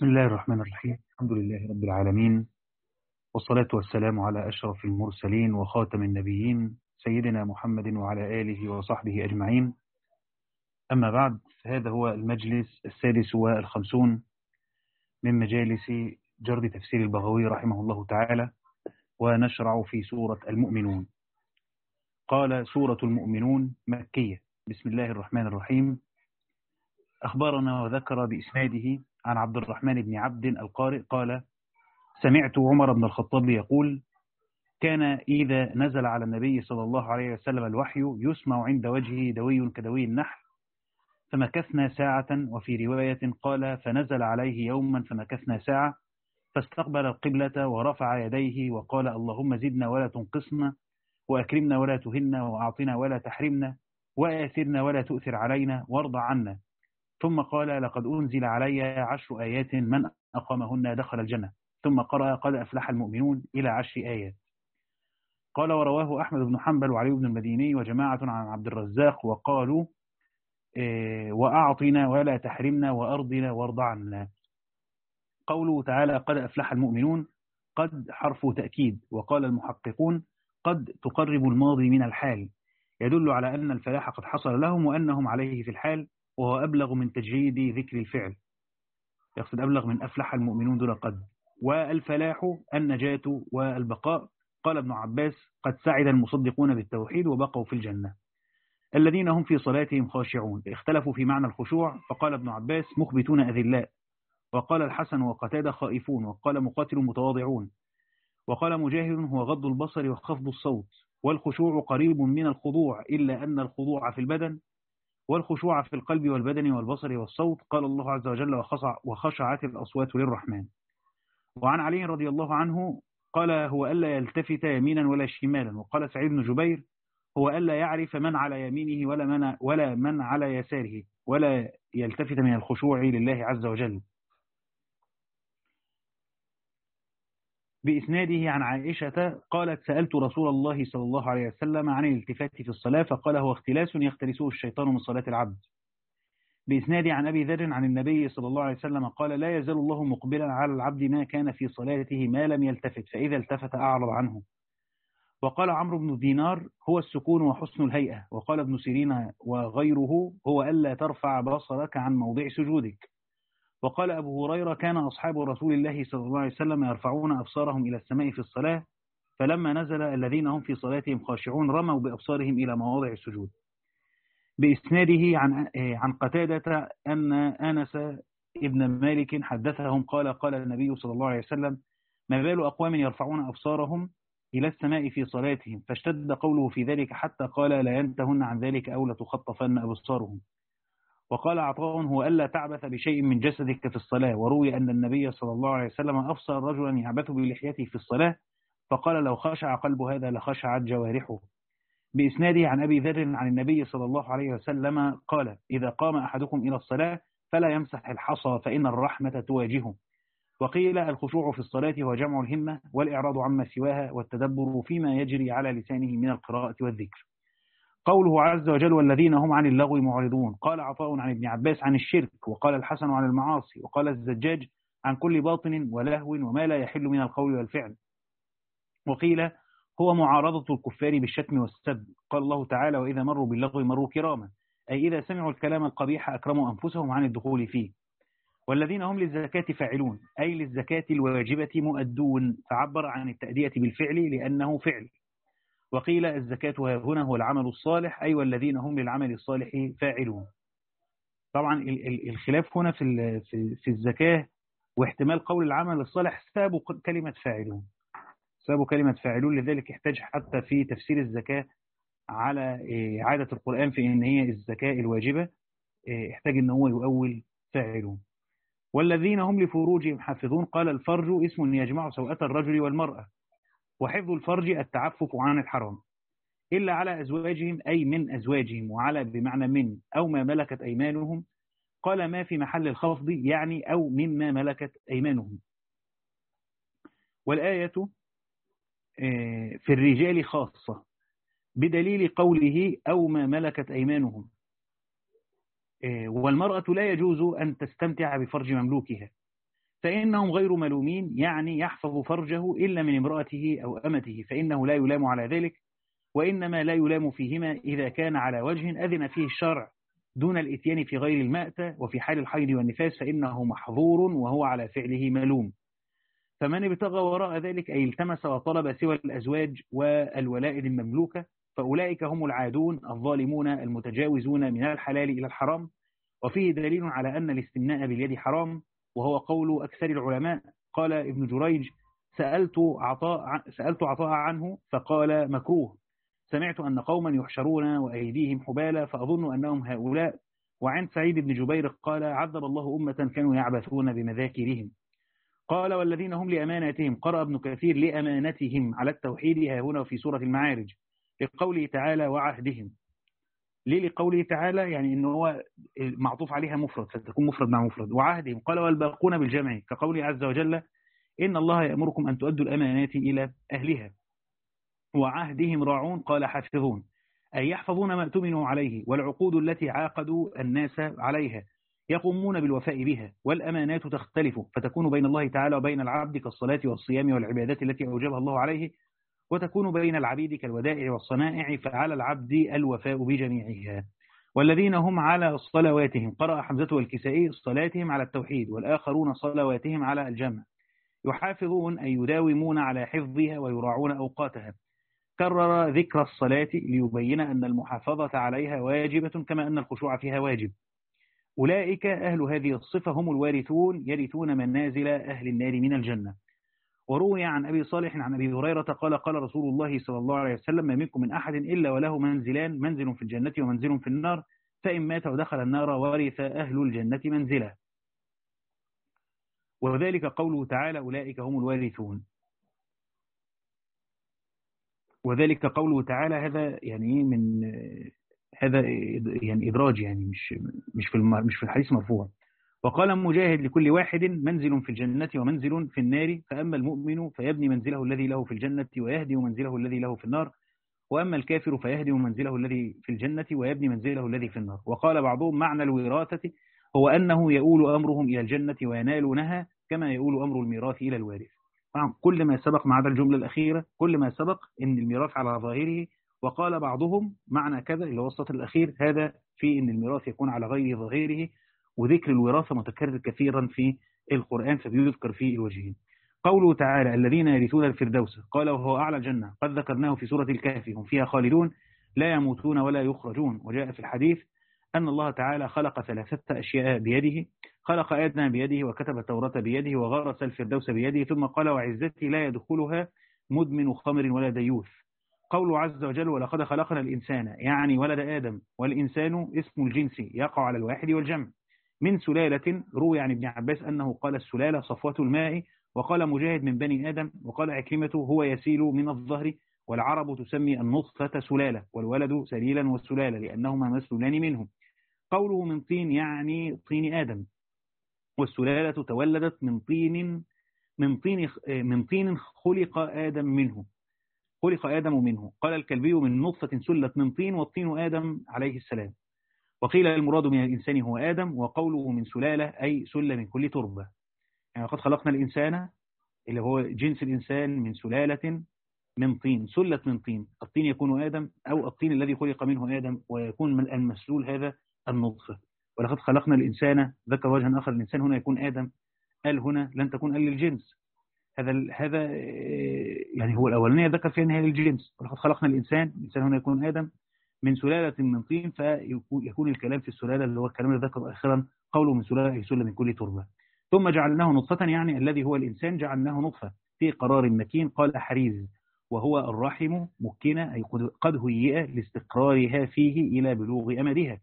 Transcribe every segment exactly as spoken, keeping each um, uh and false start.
بسم الله الرحمن الرحيم. الحمد لله رب العالمين، والصلاة والسلام على أشرف المرسلين وخاتم النبيين سيدنا محمد وعلى آله وصحبه أجمعين. أما بعد، هذا هو المجلس السادس والخمسون من مجالس جرد تفسير البغوي رحمه الله تعالى، ونشرع في سورة المؤمنون. قال: سورة المؤمنون مكية. بسم الله الرحمن الرحيم. أخبرنا وذكر بإسناده عن عبد الرحمن بن عبد القارئ قال: سمعت عمر بن الخطاب يقول: كان إذا نزل على النبي صلى الله عليه وسلم الوحي يسمع عند وجهه دوي كدوي النحل، فمكثنا ساعة. وفي رواية قال: فنزل عليه يوما فمكثنا ساعة، فاستقبل القبلة ورفع يديه وقال: اللهم زدنا ولا تنقصنا، وأكرمنا ولا تهنا، وأعطنا ولا تحرمنا، وآثرنا ولا تؤثر علينا، وارض عنا. ثم قال: لقد أنزل علي عشر آيات من أقامهن دخل الجنة. ثم قرأ: قد أفلح المؤمنون إلى عشر آيات. قال: ورواه أحمد بن حنبل وعلي بن المديني وجماعة عن عبد الرزاق، وقالوا: إيه وأعطنا ولا تحرمنا، وأرضنا وارض عنا. قوله تعالى: قد أفلح المؤمنون، قد حرف تأكيد. وقال المحققون: قد تقرب الماضي من الحال، يدل على أن الفلاح قد حصل لهم وأنهم عليه في الحال، وهو أبلغ من تجريد ذكر الفعل، يقصد أبلغ من أفلح المؤمنون دون قد. والفلاح النجاة والبقاء. قال ابن عباس: قد سعد المصدقون بالتوحيد وبقوا في الجنة، الذين هم في صلاتهم خاشعون. اختلفوا في معنى الخشوع، فقال ابن عباس: مخبتون أذلاء، وقال الحسن وقتادة: خائفون، وقال مقاتل: متواضعون، وقال مجاهد: هو غض البصر وخفض الصوت. والخشوع قريب من الخضوع، إلا أن الخضوع في البدن، والخشوع في القلب والبدن والبصر والصوت. قال الله عز وجل: وخشع وخشعت الأصوات للرحمن. وعن علي رضي الله عنه قال: هو ألا يلتفت يمينا ولا شمالا. وقال سعيد بن جبير: هو ألا يعرف من على يمينه ولا من, ولا من على يساره، ولا يلتفت من الخشوع لله عز وجل. بإسناده عن عائشة قالت: سألت رسول الله صلى الله عليه وسلم عن الالتفات في الصلاة، فقال: هو اختلاس يختلسه الشيطان من صلاة العبد. بإسناده عن أبي ذر عن النبي صلى الله عليه وسلم قال: لا يزال الله مقبلا على العبد ما كان في صلاته ما لم يلتفت، فإذا التفت أعرض عنه. وقال عمرو بن دينار: هو السكون وحسن الهيئة. وقال ابن سيرين وغيره: هو ألا ترفع بصرك عن موضع سجودك. وقال أبو هريرة: كان أصحاب رسول الله صلى الله عليه وسلم يرفعون أبصارهم إلى السماء في الصلاة، فلما نزل الذين هم في صلاتهم خاشعون رموا بأبصارهم إلى مواضع السجود. بإسناده عن عن قتادة أن أنس ابن مالك حدثهم قال: قال النبي صلى الله عليه وسلم: ما بال أقوام يرفعون أبصارهم إلى السماء في صلاتهم، فاشتد قوله في ذلك حتى قال: لا ينتهن عن ذلك أو لتخطفن أبصارهم. وقال عطاء: هو ألا تعبث بشيء من جسدك في الصلاة. وروي أن النبي صلى الله عليه وسلم أبصر رجلا يعبث بلحيته في الصلاة، فقال: لو خشع قلب هذا لخشعت جوارحه. بإسناده عن أبي ذر عن النبي صلى الله عليه وسلم قال: إذا قام أحدكم إلى الصلاة فلا يمسح الحصى، فإن الرحمة تواجهه. وقيل: الخشوع في الصلاة هو جمع الهمة والإعراض عما سواها والتدبر فيما يجري على لسانه من القراءة والذكر. قوله عز وجل: والذين هم عن اللغو معرضون. قال عطاء عن ابن عباس عن الشرك، وقال الحسن عن المعاصي، وقال الزجاج عن كل باطن ولهو وما لا يحل من القول والفعل. وقيل: هو معارضة الكفار بالشتم والسب. قال الله تعالى: وإذا مروا باللغو مروا كراما، أي إذا سمعوا الكلام القبيح أكرموا أنفسهم عن الدخول فيه. والذين هم للزكاة فاعلون، أي للزكاة الواجبة مؤدون، فعبر عن التأدية بالفعل لأنه فعل. وقيل: الزكاة هنا هو العمل الصالح، أي والذين هم للعمل الصالح فاعلون. طبعا الخلاف هنا في في الزكاة واحتمال قول العمل الصالح سابوا كلمة فاعلون، سابوا كلمة فاعلون، لذلك احتاج حتى في تفسير الزكاة على عادة القرآن في إن هي الزكاة الواجبة، احتاج إن هو يؤول فاعلون. والذين هم لفروجهم حافظون. قال: الفرج اسم يجمع سوءة الرجل والمرأة، وحفظ الفرج التعفف عن الحرام، إلا على أزواجهم أي من أزواجهم، وعلى بمعنى من، أو ما ملكت أيمانهم. قال: ما في محل الخفض يعني أو مما ملكت أيمانهم. والآية في الرجال خاصة بدليل قوله أو ما ملكت أيمانهم. والمرأة لا يجوز أن تستمتع بفرج مملوكها، فإنهم غير ملومين، يعني يحفظ فرجه إلا من امرأته أو أمته، فإنه لا يلام على ذلك، وإنما لا يلام فيهما إذا كان على وجه أذن فيه الشرع دون الإتيان في غير المأتة، وفي حال الحيض والنفاس فإنه محظور وهو على فعله ملوم. فمن ابتغى وراء ذلك أي التمس وطلب سوى الأزواج والولائد المملوكة فأولئك هم العادون الظالمون المتجاوزون من الحلال إلى الحرام. وفيه دليل على أن الاستمناء باليد حرام، وهو قول أكثر العلماء. قال ابن جريج: سألت عطاء, سألت عطاء عنه فقال: مكروه. سمعت أن قوما يحشرون وأيديهم حبالة فأظن أنهم هؤلاء. وعن سعيد بن جبير قال: عذب الله أمة كانوا يعبثون بمذاكرهم. قال: والذين هم لأماناتهم. قرأ ابن كثير لأمانتهم على التوحيد ها هنا في سورة المعارج، لقوله تعالى: وعهدهم. ليه لقوله تعالى؟ يعني إنه هو معطوف عليها مفرد فتكون مفرد مع مفرد. وعهدهم قال: والباقون بالجمع، كقوله عز وجل: إن الله يأمركم أن تؤدوا الأمانات إلى أهلها. وعهدهم راعون قال: حافظون، أي يحفظون ما اؤتمنوا عليه، والعقود التي عاقدوا الناس عليها يقومون بالوفاء بها. والأمانات تختلف فتكون بين الله تعالى وبين العبد كالصلاة والصيام والعبادات التي أوجبها الله عليه، وتكون بين العبيد كالودائع والصنائع، فعلى العبد الوفاء بجميعها. والذين هم على صلواتهم. قرأ حمزة والكسائي: صلاتهم على التوحيد، والآخرون صلواتهم على الجمع. يحافظون أي يداومون على حفظها ويراعون أوقاتها. كرر ذكر الصلاة ليبين أن المحافظة عليها واجبة كما أن الخشوع فيها واجب. أولئك أهل هذه الصفة هم الوارثون، يرثون منازل أهل النار من الجنة. وروي عن أبي صالح عن أبي هريرة قال: قال رسول الله صلى الله عليه وسلم: ما منكم من أحد إلا وله منزلان، منزل في الجنة ومنزل في النار، فإن مات ودخل النار ورث أهل الجنة منزله. وذلك قوله تعالى: أولئك هم الوارثون. وذلك قوله تعالى، هذا يعني من هذا يعني إدراج، يعني مش مش في مش في الحديث مرفوع. وقال مجاهد: لكل واحد منزل في الجنة ومنزل في النار، فأما المؤمن فيبني منزله الذي له في الجنة ويهدي منزله الذي له في النار، وأما الكافر فيهدي منزله الذي في الجنة ويبني منزله الذي في النار. وقال بعضهم: معنى الوراثة هو أنه يؤول أمرهم إلى الجنة وينالونها كما يؤول أمر الميراث إلى الوارث. كل ما سبق مع هذا الجملة الأخيرة، كل ما سبق إن الميراث على ظاهره. وقال بعضهم معنى كذا اللي هو السطر الأخير هذا في إن الميراث يكون على غير ظاهره، وذكر الوراثة متكرر كثيرا في القرآن فبيذكر في الوجهين. قوله تعالى: الذين يرثون الفردوس، قال وهو أعلى الجنة، قد ذكرناه في سورة الكهف، هم فيها خالدون لا يموتون ولا يخرجون. وجاء في الحديث أن الله تعالى خلق ثلاثة أشياء بيده: خلق آدم بيده، وكتب التوراة بيده، وغرس الفردوس بيده، ثم قال: وعزتي لا يدخلها مدمن خمر ولا ديوث. قوله عز وجل: ولقد خلقنا الإنسان، يعني ولد آدم، والإنسان اسم الجنس يقع على الواحد والجمع. من سلالة، روي عن ابن عباس أنه قال السلالة صفوة الماء، وقال مجاهد من بني آدم، وقال عكرمة هو يسيل من الظهر، والعرب تسمي النطفة سلالة، والولد سليلا والسلالة لأنهما مسلولان منه. قوله من طين يعني طين آدم، والسلالة تولدت من طين من طين من طين خلق آدم منه خلق آدم منه. قال الكلبي: من نطفة سلت من طين، والطين آدم عليه السلام. وقيل المراد من الإنسان هو آدم، وقوله من سلالة أي سل من كل تربة، يعني قد خلقنا الإنسان اللي هو جنس الإنسان من سلالة من طين، سلت من طين. الطين يكون آدم، أو الطين الذي خلق منه آدم، ويكون من المسلول هذا النطفة. ولقد خلقنا الإنسان، ذكر وجها آخر الإنسان هنا يكون آدم، قال هنا لن تكون قال للجنس. هذا هذا يعني هو الأولانية ذكر فيها أنها للجنس. ولقد خلقنا الإنسان، الإنسان هنا يكون آدم من سلالة من طين، فيكون الكلام في السلالة اللي هو الكلام اللي ذكر آخرا قوله من سلالة يسل من كل تربة. ثم جعلناه نطفة، يعني الذي هو الإنسان جعلناه نطفة في قرار مكين. قال حريز: وهو الرحم مكنة، أي قد هيئ لاستقرارها فيه إلى بلوغ أمدها.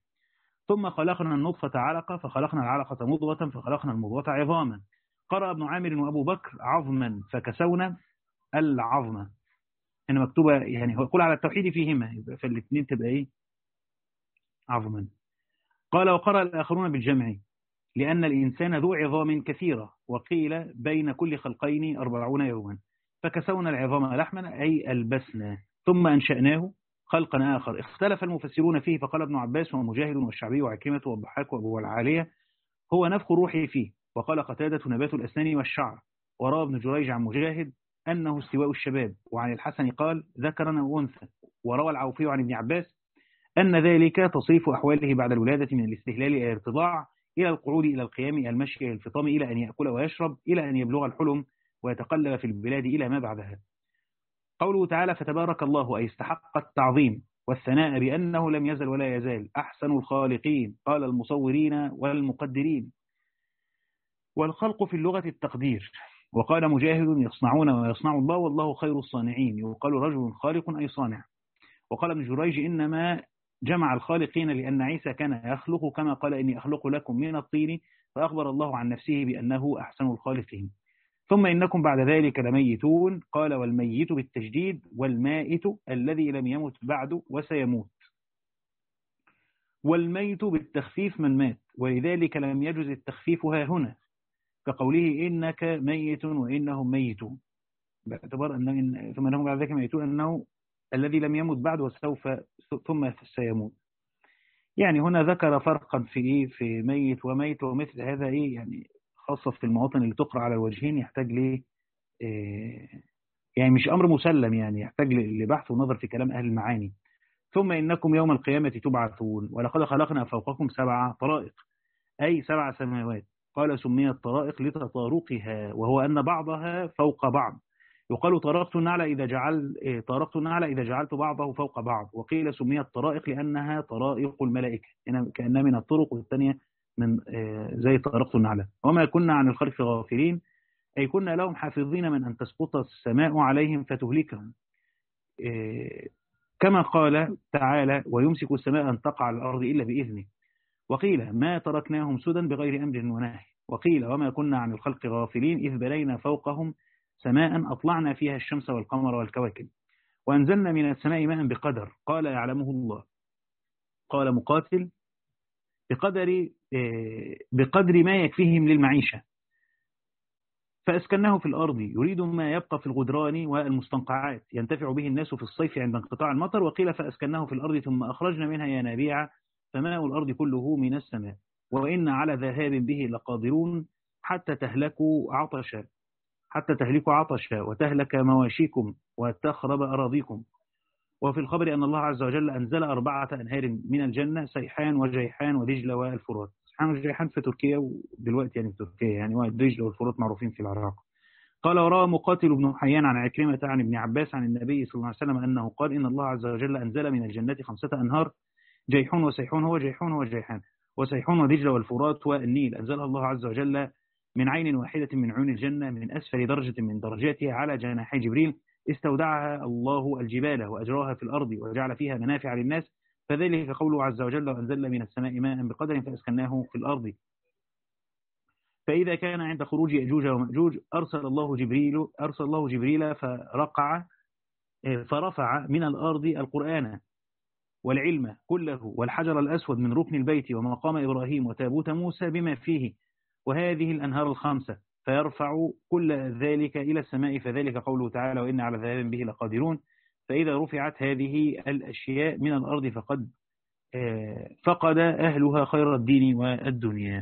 ثم خلقنا النطفة علقة، فخلقنا العلقة مضغة، فخلقنا المضغة عظاما. قرأ ابن عامر وأبو بكر: عظما فكسونا العظمة. هنا مكتوبة يعني هو يقول على التوحيد فيهما، فالاثنين تبقى إيه؟ عظما. قال: وقرأ الآخرون بالجمع لأن الإنسان ذو عظام كثيرة، وقيل بين كل خلقين أربعون يوما. فكسونا العظام لحما أي ألبسنا، ثم أنشأناه خلقا آخر. اختلف المفسرون فيه، فقال ابن عباس ومجاهد والشعبي وعكرمة والضحاك وأبو العالية: هو نفخ روحي فيه، وقال قتادة نبات الأسنان والشعر. وروى ابن جريج عن مجاهد أنه استواء الشباب. وعن الحسن قال ذكرا وأنثى. وروى العوفي عن ابن عباس أن ذلك تصريف أحواله بعد الولادة من الاستهلال إلى الارتضاع، إلى القعود إلى القيام، إلى المشي إلى الفطام، إلى أن يأكل ويشرب، إلى أن يبلغ الحلم ويتقلب في البلاد، إلى ما بعدها. قوله تعالى فتبارك الله أي استحق التعظيم والثناء بأنه لم يزل ولا يزال أحسن الخالقين، قال المصورين والمقدرين. والخلق في اللغة التقدير. وقال مجاهد يصنعون ويصنع الله والله خير الصانعين، يقال رجل خالق أي صانع. وقال ابن جريج إنما جمع الخالقين لأن عيسى كان يخلق كما قال إني أخلق لكم من الطين، فأخبر الله عن نفسه بأنه أحسن الخالقين. ثم إنكم بعد ذلك لميتون، قال والميت بالتجديد، والمائت الذي لم يمت بعد وسيموت. والميت بالتخفيف من مات، ولذلك لم يجز التخفيف ها هنا، كقوله إنك ميت وإنهم ميتون، باعتبار أن ثم إنهم بعد ذلك ميتون أنه الذي لم يمت بعد وسوف ثم سيموت. يعني هنا ذكر فرقا في إيه في ميت وميت، ومثل هذا إيه يعني خاصة في المواطن اللي تقرأ على الوجهين يحتاج ليه إيه يعني مش أمر مسلم، يعني يحتاج لبحث ونظر في كلام أهل المعاني. ثم إنكم يوم القيامة تبعثون، ولقد خلقنا فوقكم سبع طرائق أي سبع سماوات. قال سميت طرائق لتطارقها، وهو أن بعضها فوق بعض. يقال طرقت النعل إذا جعل طرقت النعل إذا جعلت بعضه فوق بعض. وقيل سميت طرائق لأنها طرائق الملائكة، هنا كأنها من الطرق، والثانية من زي طرقت النعل. وما كنا عن الخلق غافلين أي كنا لهم حافظين من أن تسقط السماء عليهم فتهلكهم، كما قال تعالى ويمسك السماء أن تقع على الأرض إلا بإذنه. وقيل ما تركناهم سدى بغير أمر ونهي. وقيل وما كنا عن الخلق غافلين إذ بلينا فوقهم سماء أطلعنا فيها الشمس والقمر والكواكب، وأنزلنا من السماء ماء بقدر قال يعلمه الله. قال مقاتل بقدر بقدر ما يكفيهم للمعيشة، فأسكناه في الأرض يريد ما يبقى في الغدران والمستنقعات ينتفع به الناس في الصيف عند انقطاع المطر. وقيل فأسكناه في الأرض ثم أخرجنا منها ينابيع فماء الأرض كله من السماء، وإن على ذهاب به لقادرون حتى تهلكوا عطشا حتى تهلكوا عطشا وتهلك مواشيكم وتخرب أراضيكم. وفي الخبر أن الله عز وجل أنزل أربعة أنهار من الجنة، سيحان وجيحان ودجلة والفرات. سيحان وجيحان في تركيا، ودلوقتي يعني في تركيا يعني، ودجلة والفرات معروفين في العراق. قال وروى مقاتل بن حيان عن عكرمة عن ابن عباس عن النبي صلى الله عليه وسلم أنه قال إن الله عز وجل أنزل من الجنة خمسة أنهار، جيحون وسيحون هو جيحون وجيحان، وسيحون ودجلة والفرات والنيل، أنزلها الله عز وجل من عين واحدة من عيون الجنة من أسفل درجة من درجاتها على جناحي جبريل، استودعها الله الجبال وأجراها في الأرض وجعل فيها منافع للناس، فذلك قوله عز وجل وأنزل من السماء ماء بقدر فأسكناه في الأرض. فإذا كان عند خروج يأجوج ومأجوج أرسل الله جبريل أرسل الله جبريل فرقع فرفع من الأرض القرآن والعلم كله والحجر الأسود من ركن البيت ومقام إبراهيم وتابوت موسى بما فيه وهذه الأنهار الخمسة، فيرفع كل ذلك إلى السماء، فذلك قوله تعالى وإن على ذهاب به لقادرون. فإذا رفعت هذه الأشياء من الأرض فقد فقد أهلها خير الدين والدنيا.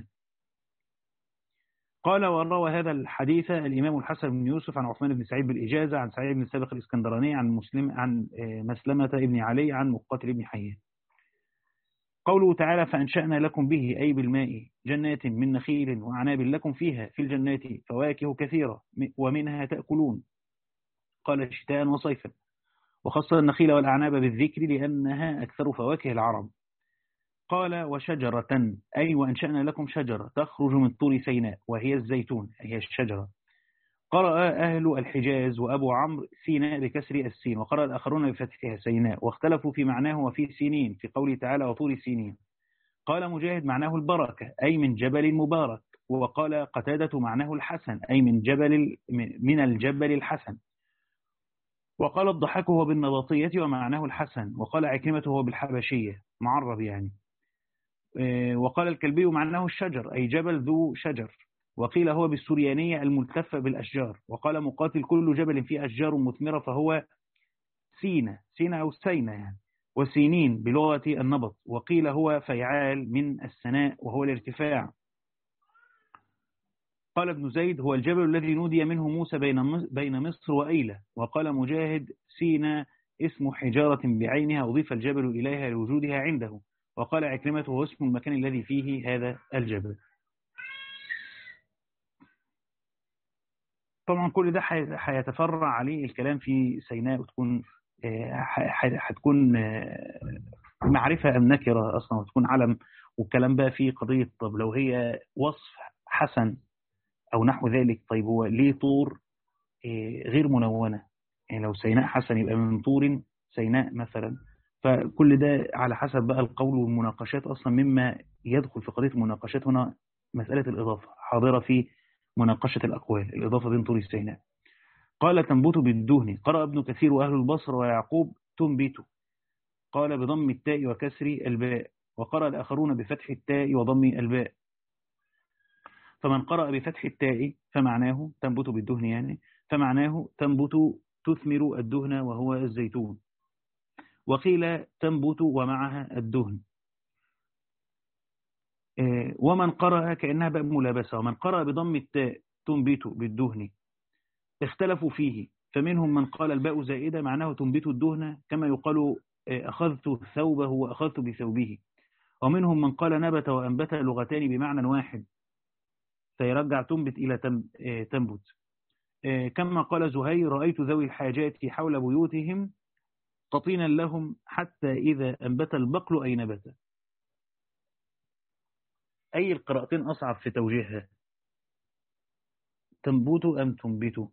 قال وروى هذا الحديث الإمام الحسن بن يوسف عن عثمان بن سعيد بالإجازة عن سعيد بن سابق الإسكندراني عن مسلم عن مسلمة ابن علي عن مقاتل بن حيان. قوله تعالى فأنشأنا لكم به أي بالماء جنات من نخيل وأعناب لكم فيها في الجنات فواكه كثيرة ومنها تأكلون، قال شتاء وصيفا، وخص النخيل والأعناب بالذكر لأنها أكثر فواكه العرب. قال وشجرة أي وأنشأنا لكم شجرة تخرج من طور سيناء وهي الزيتون هي الشجرة. قرأ أهل الحجاز وأبو عمرو سيناء بكسر السين، وقرأ الآخرون بفتحها سيناء، واختلفوا في معناه وفي سينين في قوله تعالى وطور سينين. قال مجاهد معناه البركة أي من جبل مبارك، وقال قتادة معناه الحسن أي من جبل من الجبل الحسن، وقال الضحاك هو بالنبطية ومعناه الحسن، وقال عكرمة هو بالحبشية معرب يعني، وقال الكلبي معناه الشجر أي جبل ذو شجر، وقيل هو بالسريانية الملتفة بالأشجار، وقال مقاتل كل جبل فيه أشجار مثمرة فهو سينة سينة أو سينة يعني، وسينين بلغة النبط، وقيل هو فيعال من السناء وهو الارتفاع. قال ابن زيد هو الجبل الذي نودي منه موسى بين بين مصر وأيلة. وقال مجاهد سينا اسم حجارة بعينها أضيف الجبل إليها لوجودها عنده. وقال عكرمة هو اسم المكان الذي فيه هذا الجبل. طبعا كل ده هيتفرع عليه الكلام في سيناء، وتكون هتكون معرفة أم نكرة أصلا، وتكون علم. والكلام بقى فيه قضية طب لو هي وصف حسن أو نحو ذلك، طيب هو ليه طور غير منونة؟ يعني لو سيناء حسن يبقى من طور سيناء مثلا. فكل ده على حسب بقى القول والمناقشات. أصلا مما يدخل في قضية المناقشات هنا مسألة الإضافة حاضرة في مناقشة الأقوال، الإضافة بين طور سيناء. قال تنبت بالدهن. قرأ ابن كثير وأهل البصر ويعقوب تنبت، قال بضم التاء وكسر الباء. وقرأ الآخرون بفتح التاء وضم الباء. فمن قرأ بفتح التاء فمعناه تنبت بالدهن، يعني فمعناه تنبت تثمر الدهن وهو الزيتون. وقيل تنبت ومعها الدهن. ومن قرأ كأنها بقى ملابسة، ومن قرأ بضم التاء تنبت بالدهن اختلفوا فيه، فمنهم من قال الباء زائدة معناه تنبت الدهن كما يقال أخذت ثوبه وأخذت بثوبه. ومنهم من قال نبت وأنبت لغتان بمعنى واحد، فيرجع تنبت إلى تنبت. كما قال زهير رأيت ذوي الحاجات حول بيوتهم تطينا لهم حتى إذا أنبت البقل أي نبت. أي القراءتين أصعب في توجيهها، تنبت أم تنبت؟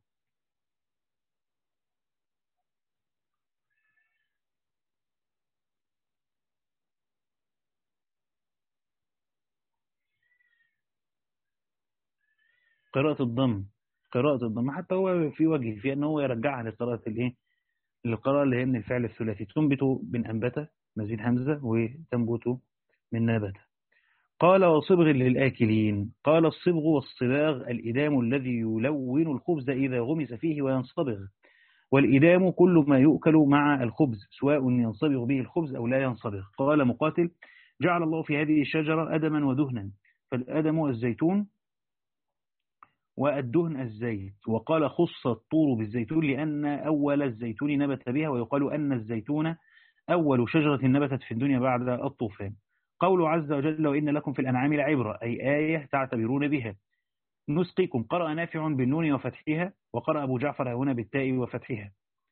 قراءة الضم، قراءة الضم حتى هو في وجه في أنه هو يرجعها لقراءة الإيه، القراءة اللي هي من الفعل الثلاثي. تنبت من أنبت مزيد همزة، وتنبت من نبت. قال وصبغ للآكلين. قال الصبغ والصباغ الإدام الذي يلون الخبز إذا غمس فيه وينصبغ. والإدام كل ما يؤكل مع الخبز سواء ينصبغ به الخبز أو لا ينصبغ. قال مقاتل جعل الله في هذه الشجرة أدما ودهنا، فالأدم الزيتون والدهن الزيت. وقال خص الطور بالزيتون لأن أول الزيتون نبت بها، ويقال أن الزيتون أول شجرة نبتت في الدنيا بعد الطوفان. قوله عز وجل وإن لكم في الأنعام لعبرة، أي آية تعتبرون بها. نسقيكم. قرأ نافع بالنون وفتحها، وقرأ أبو جعفر هنا بالتاء وفتحها.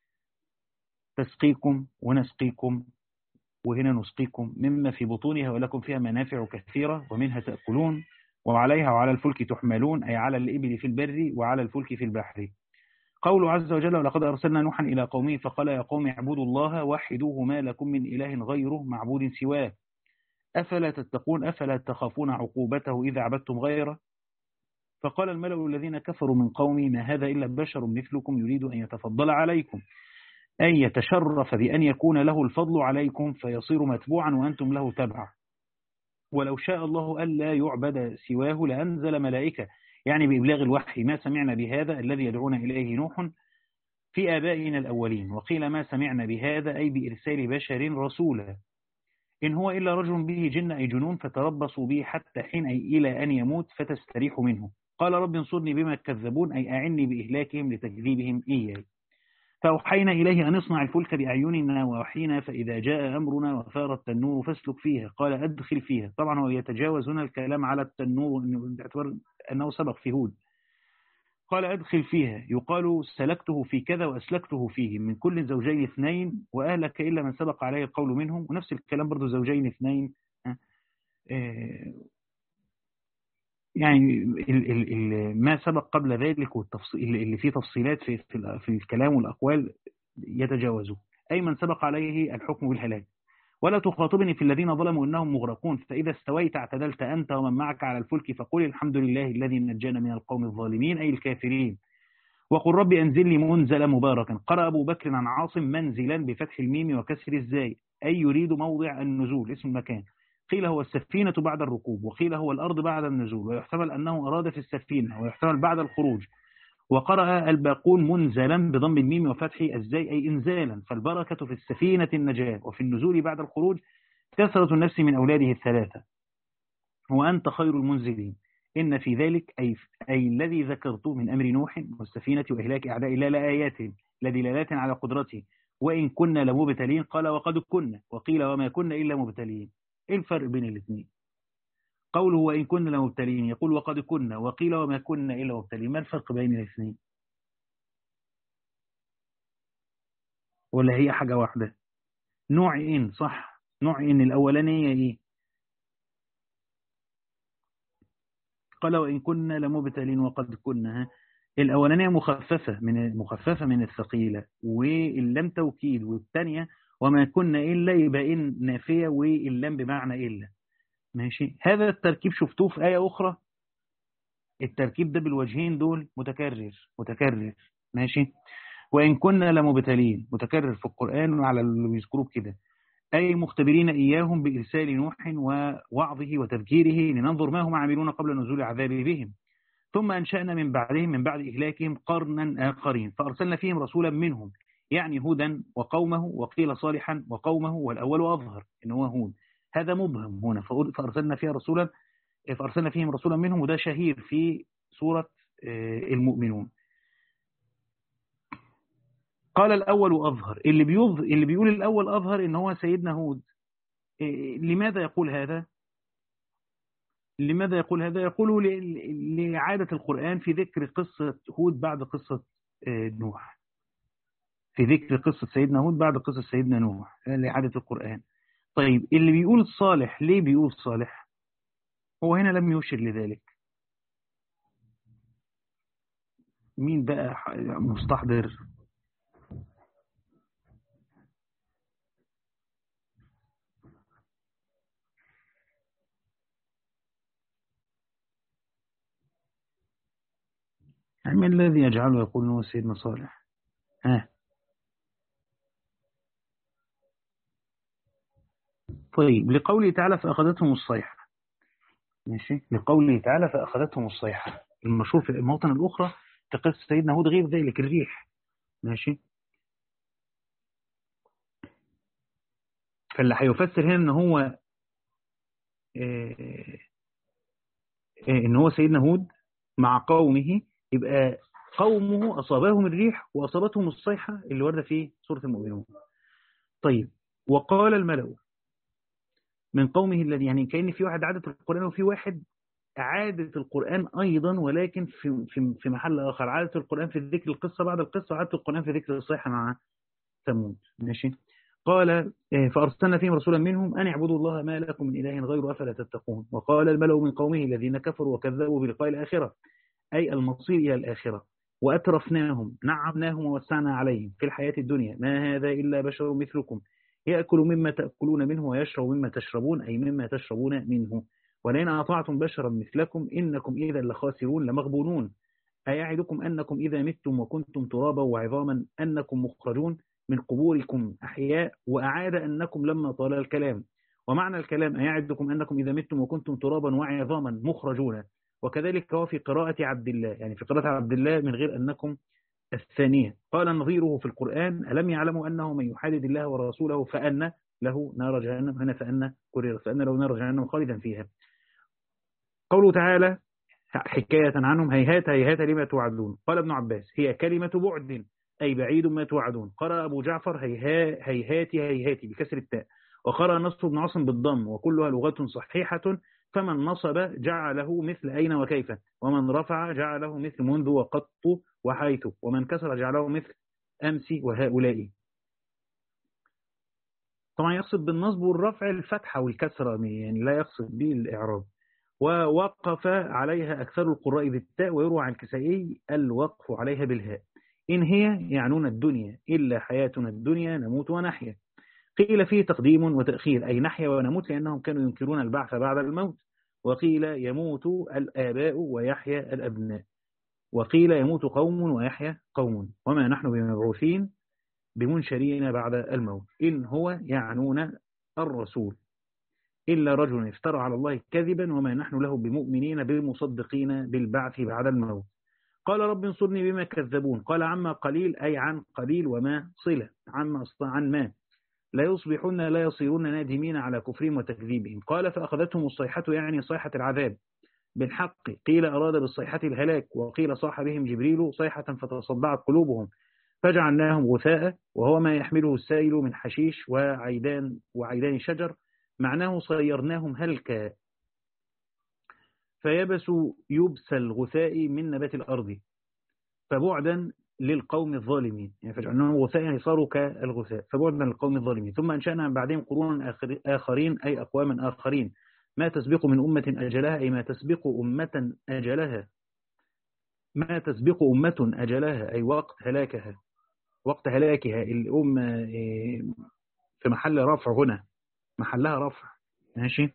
تسقيكم ونسقيكم، وهنا نسقيكم مما في بطونها ولكم فيها منافع كثيرة ومنها تأكلون وعليها وعلى الفلك تحملون، أي على الإبل في البر وعلى الفلك في البحر. قوله عز وجل ولقد أرسلنا نوحا إلى قومه فقال يا قوم اعبدوا الله وحدوه ما لكم من إله غيره معبود سواه أفلا تتقون أفلا تخافون عقوبته إذا عبدتم غيره. فقال الملأ الذين كفروا من قومه ما هذا إلا بشر مثلكم يريد أن يتفضل عليكم، أن يتشرف بأن يكون له الفضل عليكم فيصير متبوعا وأنتم له تبع. ولو شاء الله ألا يعبد سواه لأنزل ملائكة، يعني بإبلاغ الوحي. ما سمعنا بهذا الذي يدعون إليه نوح في آبائنا الأولين. وقيل ما سمعنا بهذا أي بإرسال بشر رسولا، إن هو إلا رجل به جن أي جنون فتربصوا به حتى حين أي إلى أن يموت فتستريحوا منه. قال رب انصرني بما كذبون أي أعني بإهلاكهم لتكذيبهم إياي. فأوحينا إليه أن اصنع الفلك بأعيننا ووحينا فإذا جاء أمرنا وفار التنور فاسلك فيها. قال أدخل فيها. طبعا هو يتجاوز هنا الكلام على التنور باعتبار أنه سبق في هود. قال أدخل فيها يقال سلكته في كذا وأسلكته فيه من كل زوجين اثنين وأهلك إلا من سبق عليه القول منهم. ونفس الكلام برضو زوجين اثنين، يعني ال ال ال ما سبق قبل ذلك والتفصيل اللي فيه تفصيلات في, في, في الكلام والأقوال يتجاوزه، أي من سبق عليه الحكم بالهلاك. ولا تخاطبني في الذين ظلموا إنهم مغرقون فإذا استويت اعتدلت أنت ومن معك على الفلك فقل الحمد لله الذي نجانا من القوم الظالمين أي الكافرين. وقل رب أنزل لي منزل مباركا. قرأ أبو بكر عن عاصم منزلا بفتح الميم وكسر الزاي أي يريد موضع النزول اسم المكان. قيل هو السفينة بعد الركوب، وقيل هو الأرض بعد النزول، ويحتمل أنه أراد في السفينة ويحتمل بعد الخروج. وقرأ الباقون منزلا بضم الميم وفتح الزاي أي إنزالا، فالبركة في السفينة النجاة وفي النزول بعد الخروج كثرة النفس من أولاده الثلاثة وأنت خير المنزلين. إن في ذلك أي, أي الذي ذكرته من أمر نوح والسفينة وإهلاك أعداء الله لآيات لدلالات على قدرته وإن كنا لمبتلين. قال وقد كنا، وقيل وما كنا إلا مبتلين. إيه الفرق بين الاثنين؟ قوله وإن كنا لمبتلين يقول وقد كنا، وقيل وما كنا إلا مبتلين. ما الفرق بين الاثنين؟ ولا هي حاجة واحدة؟ نوع إن صح، نوع إن الأولانية إيه؟ قال وإن كنا لمبتلين وقد كنا. الأولانية مخففة من مخففة من الثقيلة، واللام توكيد، والثانية وما كنا إلا يبقى إن نافية واللام بمعنى إلا. ماشي، هذا التركيب شفتوه في آية أخرى. التركيب ده بالوجهين دول متكرر متكرر. ماشي، وإن كنا لمبتلين متكرر في القرآن وعلى اللي بيذكروه كده، أي مختبرين إياهم بإرسال نوح ووعظه وتذكيره لننظر ما هم عاملون قبل نزول عذابه بهم، ثم أنشأنا من بعدهم من بعد إهلاكهم قرنا آخرين فأرسلنا فيهم رسولا منهم، يعني هودا وقومه، وقيل صالحا وقومه، والأول أظهر إن هو هود. هذا مبهم هنا، فأرسلنا فيها رسولا فأرسلنا فيهم رسولا منهم، وده شهير في سورة المؤمنون. قال الأول أظهر، اللي, بيظ... اللي بيقول الأول أظهر إن هو سيدنا هود. لماذا يقول هذا؟ لماذا يقول هذا؟ يقول لعادة القرآن في ذكر قصة هود بعد قصة نوح، في ذكر قصة سيدنا هود بعد قصة سيدنا نوح، لعادة القرآن. طيب اللي بيقول صالح ليه بيقول صالح؟ هو هنا لم يشر لذلك. مين بقى مستحضر؟ من الذي يجعله يقول هو سيدنا صالح؟ ها، طيب لقوله تعالى فأخذتهم الصيحة. ماشي، لقوله تعالى فأخذتهم الصيحة، المشهور في المواطن الأخرى تقص سيدنا هود غير ذلك الريح. ماشي، فاللي هيفسر هنا ان هو آه ان هو سيدنا هود مع قومه، يبقى قومه أصابهم الريح وأصابتهم الصيحة اللي وردة في سورة المؤمنون. طيب، وقال الملأ من قومه الذي، يعني كأن في واحد عادة القرآن وفي واحد عادة القرآن أيضا، ولكن في في في محل آخر. عادة القرآن في ذكر القصة بعد القصة، وعادة القرآن في ذكر الصيحة مع ثمود. ماشي، قال فأرسلنا فيهم رسولا منهم أن اعبدوا الله ما لكم من إله غيره أفلا تتقون. وقال الملأ من قومه الذين كفروا وكذبوا بلقاء الآخرة، أي المصير إلى الآخرة، وأترفناهم نعمناهم ووسعنا عليهم في الحياة الدنيا ما هذا إلا بشر مثلكم يأكل مما تأكلون منه ويشرب مما تشربون، أي مما تشربون منه، ولئن أطعتم بشرا مثلكم إنكم إذا لخاسرون لمغبونون. أيعدكم أنكم إذا متم وكنتم ترابا وعظاما أنكم مخرجون من قبوركم أحياء، وأعاد أنكم لما طال الكلام. ومعنى الكلام أيعدكم أنكم إذا متم وكنتم ترابا وعظاما مخرجون. وكذلك هو في قراءة عبد الله، يعني في قراءة عبد الله من غير أنكم الثانية. قال نظيره في القرآن ألم يعلموا أنه من يحادد الله ورسوله فأن له نار جهنم. هنا فأن كرر فأن له نار جهنم خالدا فيها. قوله تعالى حكاية عنهم هيهات هيهات لما توعدون. قال ابن عباس هي كلمة بعد أي بعيد ما توعدون. قرأ أبو جعفر هيها هيهاتي هيهاتي بكسر التاء. وقرأ نصر بن عاصم بالضم، وكلها لغة صحيحة. فمن نصب جعله مثل أين وكيف، ومن رفع جعله مثل منذ وقط وحيث، ومن كسر جعله مثل أمس وهؤلاء. طبعا يقصد بالنصب والرفع الفتحة والكسرة، يعني لا يقصد به الإعراب. ووقف عليها أكثر القراء بالتاء، ويروى عن الكسائي الوقف عليها بالهاء. إن هي يعنون الدنيا إلا حياتنا الدنيا نموت ونحيا. قيل فيه تقديم وتأخير، أي نحيا ونموت لأنهم كانوا ينكرون البعث بعد الموت. وقيل يموت الآباء ويحيا الأبناء. وقيل يموت قوم ويحيا قوم، وما نحن بمبعوثين بمنشرين بعد الموت. إن هو يعنون الرسول إلا رجل افترى على الله كذبا وما نحن له بمؤمنين بمصدقين بالبعث بعد الموت. قال رب انصرني بما كذبون. قال عما قليل أي عن قليل وما صلة عما عن ما لا يصبحون لا يصيرون نادمين على كفرهم وتكذيبهم. قال فأخذتهم الصيحة يعني صيحة العذاب بالحق، قيل أراد بالصيحة الهلاك، وقيل صاح بهم جبريل صيحة فتصدعت قلوبهم فجعلناهم غثاء، وهو ما يحمله السائل من حشيش وعيدان وعيدان شجر، معناه صيرناهم هلكا فيبسوا يبس الغثاء من نبات الأرض، فبعدا للقوم الظالمين، يعني فجعلناهم غثاء يعني صاروا كالغثاء، فبعدا للقوم الظالمين. ثم أنشأنا من بعدهم قرونا آخرين أي أقواما آخرين، ما تسبق من أمة أجلها أي ما تسبق أمة أجلها ما تسبق أمة أجلها أي وقت هلاكها وقت هلاكها الأمة في محل رفع، هنا محلها رفع، ماشي.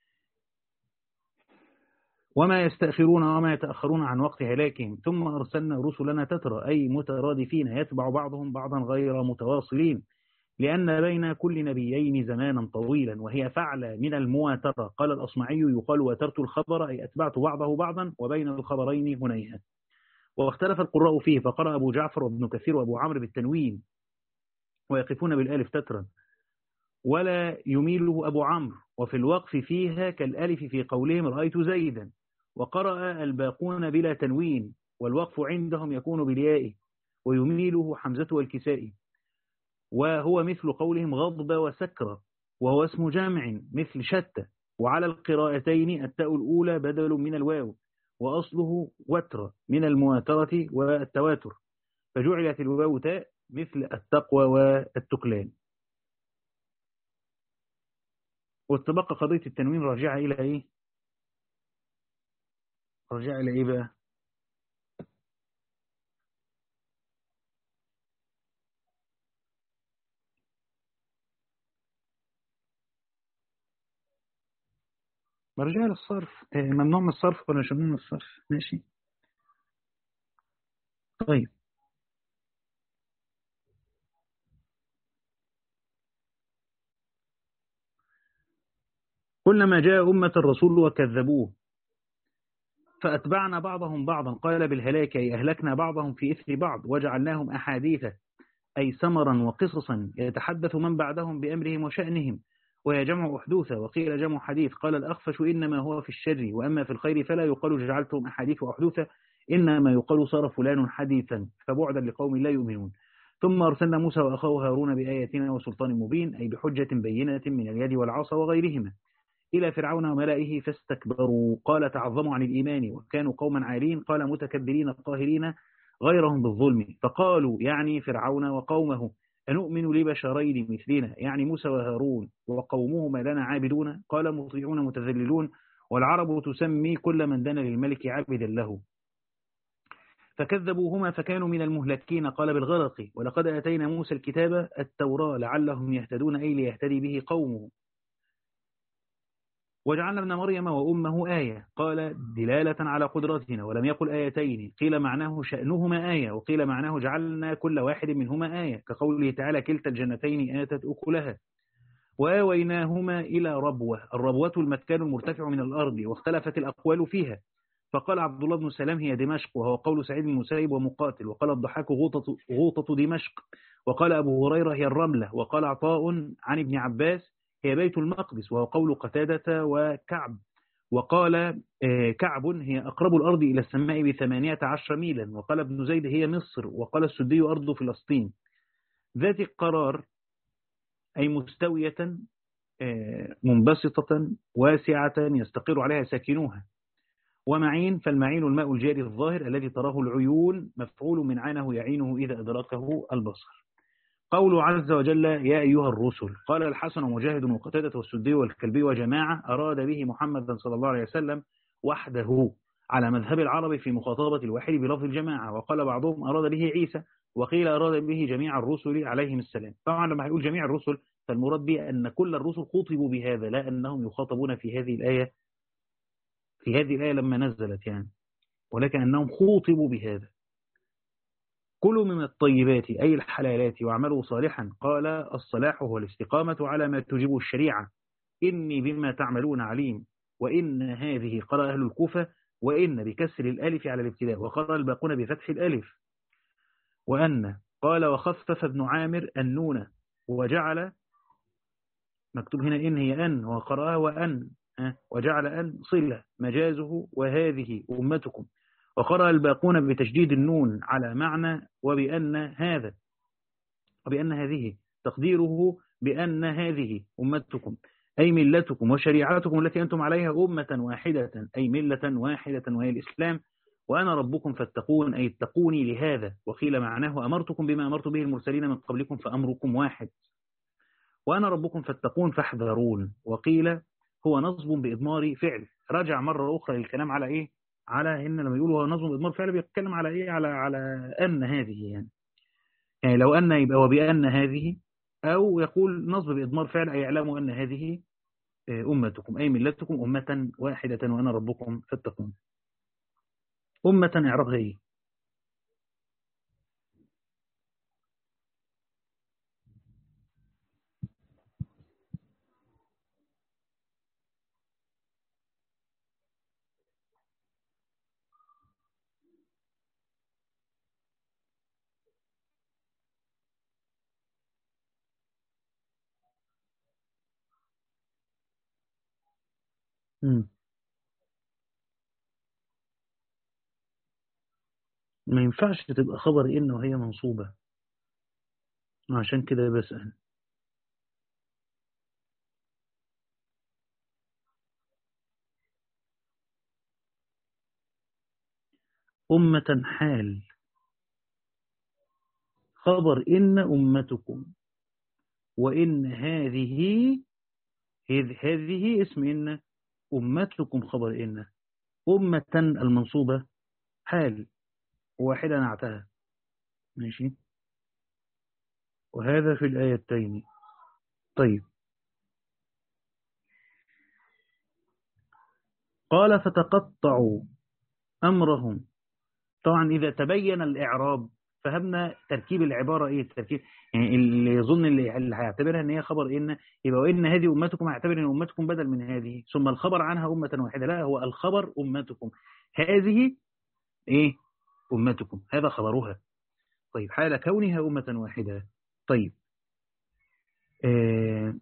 وما يستأخرون وما يتأخرون عن وقت هلاكهم. ثم أرسلنا رسلنا تترى أي مترادفين يتبع بعضهم بعضا غير متواصلين، لأن بين كل نبيين زمانا طويلا، وهي فعل من المواترة. قال الأصمعي يقال واترت الخبر أي أتبعت بعضه بعضا، وبين الخبرين هنيها. واختلف القراء فيه، فقرأ أبو جعفر وابن كثير وأبو عمرو بالتنوين ويقفون بالالف تترا، ولا يميله أبو عمرو، وفي الوقف فيها كالالف في قولهم رأيت زيدا. وقرأ الباقون بلا تنوين، والوقف عندهم يكون بالياء، ويميله حمزة والكسائي، وهو مثل قولهم غضب وسكر، وهو اسم جامع مثل شتى. وعلى القراءتين التاء الأولى بدل من الواو، وأصله وتر من المواترة والتواتر، فجعلت الواو تاء مثل التقوى والتقلان. واتبقى قضية التنوين راجعة إلى إيه؟ راجعة إلى إيه بقى؟ مرجع للصرف. ممنوع من الصرف ولا مش ممنوع من الصرف؟ ماشي طيب. كلما جاء أمة الرسول وكذبوه فأتبعنا بعضهم بعضا، قال بالهلاك أي أهلكنا بعضهم في إثر بعض، وجعلناهم أحاديث أي سمرا وقصصا يتحدث من بعدهم بأمرهم وشأنهم، وهي جمع أحدوثة، وقيل جمع حديث. قال الأخفش إنما هو في الشر، وأما في الخير فلا يقال جعلتهم أحاديث وأحدوثة، إنما يقال صار فلان حديثا، فبعدا لقوم لا يؤمنون. ثم أرسلنا موسى وأخاه هارون بآياتنا وسلطان مبين أي بحجة بينة من اليد والعصا وغيرهما إلى فرعون وملئه فاستكبروا، قال تعظموا عن الإيمان وكانوا قوما عالين، قال متكبرين قاهرين غيرهم بالظلم، فقالوا يعني فرعون وقومه أنؤمن لبشرين مثلنا، يعني موسى وهارون وقومهما لنا عابدون، قال مطيعون متذللون، والعرب تسمي كل من دنا للملك عابدا له، فكذبوهما فكانوا من المهلكين. قال بالغرق ولقد آتينا موسى الكتاب التوراة لعلهم يهتدون أي ليهتدي به قومه، وجعلنا ابن مريم وأمه آية، قال دلالة على قدرتنا، ولم يقل آيتين، قيل معناه شأنهما آية، وقيل معناه جعلنا كل واحد منهما آية، كقوله تعالى كلتا الجنتين آتت أكلها. وآويناهما إلى ربوة، الربوة المكان المرتفع من الأرض، واختلفت الأقوال فيها، فقال عبد الله بن سلام هي دمشق، وهو قول سعيد بن المسيب ومقاتل، وقال الضحاك غوطة, غوطة دمشق، وقال أبو هريرة هي الرملة، وقال عطاء عن ابن عباس هي بيت المقدس، وهو قول قتادة وكعب، وقال كعب هي أقرب الأرض إلى السماء بثمانية عشر ميلا، وقال ابن زيد هي مصر، وقال السدي أرض فلسطين، ذات القرار أي مستوية منبسطة واسعة يستقر عليها ساكنوها. ومعين فالمعين الماء الجاري الظاهر الذي تراه العيون، مفعول من عينه يعينه إذا أدركه البصر. قوله عز وجل يا أيها الرسل، قال الحسن ومجاهد وقتادة والسدي والكلبي وجماعة أراد به محمدا صلى الله عليه وسلم وحده على مذهب العرب في مخاطبة الواحد بلفظ الجماعة، وقال بعضهم أراد به عيسى، وقيل أراد به جميع الرسل عليهم السلام. طبعا لما يقول جميع الرسل فالمراد به أن كل الرسل خطبوا بهذا، لا أنهم يخاطبون في هذه الآية في هذه الآية لما نزلت يعني، ولكن أنهم خوطبوا بهذا. كلوا من الطيبات أي الحلالات واعملوا صالحا، قال الصلاح هو الاستقامة على ما تجب الشريعة، إني بما تعملون عليم، وإن هذه قرأ أهل الكوفة وإن بكسر الألف على الابتداء، وقرأ الباقون بفتح الألف. وأن قال وخفف ابن عامر النون وجعل مكتوب هنا إن هي أن، وقرأها وأن وجعل أن صلة مجازه وهذه أمتكم. وقرأ الباقون بتشديد النون على معنى وبأن هذا وبأن هذه تقديره بأن هذه أمتكم أي ملتكم وشريعتكم التي أنتم عليها أمة واحدة أي ملة واحدة وهي الإسلام. وأنا ربكم فاتقون أي اتقوني لهذا. وقيل معناه أمرتكم بما أمرت به المرسلين من قبلكم فأمركم واحد. وأنا ربكم فاتقون فاحذرون. وقيل هو نصب بإضمار فعل. رجع مرة أخرى للكلام على إيه؟ على إن لما يقولوا هو نصب بإضمار فعل بيتكلم على إيه؟ على على أن هذه يعني. يعني لو أن يبقى وبأن هذه، أو يقول نصب بإضمار فعل أي اعلموا أن هذه أمتكم أي ملتكم أمة واحدة وأنا ربكم فاتقون. أمة إعرابها إيه؟ مم. ما ينفعش تبقى خبر إن وهي منصوبة، عشان كده بسأل. أمة حال خبر إن أمتكم، وإن هذه هذه اسم إن، أمتكم خبر إن، أمة المنصوبة حال واحدة نعتها. ماشي. وهذا في الآيتين. طيب قال فتقطعوا أمرهم. طبعا إذا تبين الإعراب فهمنا تركيب العبارة إيه التركيب. يعني اللي يظن اللي, اللي هيعتبرها إن هي خبر إن، يبقى وإن هذه أمتكم هيعتبر إن أمتكم بدل من هذه، ثم الخبر عنها أمة واحدة. لا، هو الخبر أمتكم، هذه إيه أمتكم، هذا خبرها. طيب حال كونها أمة واحدة. طيب آه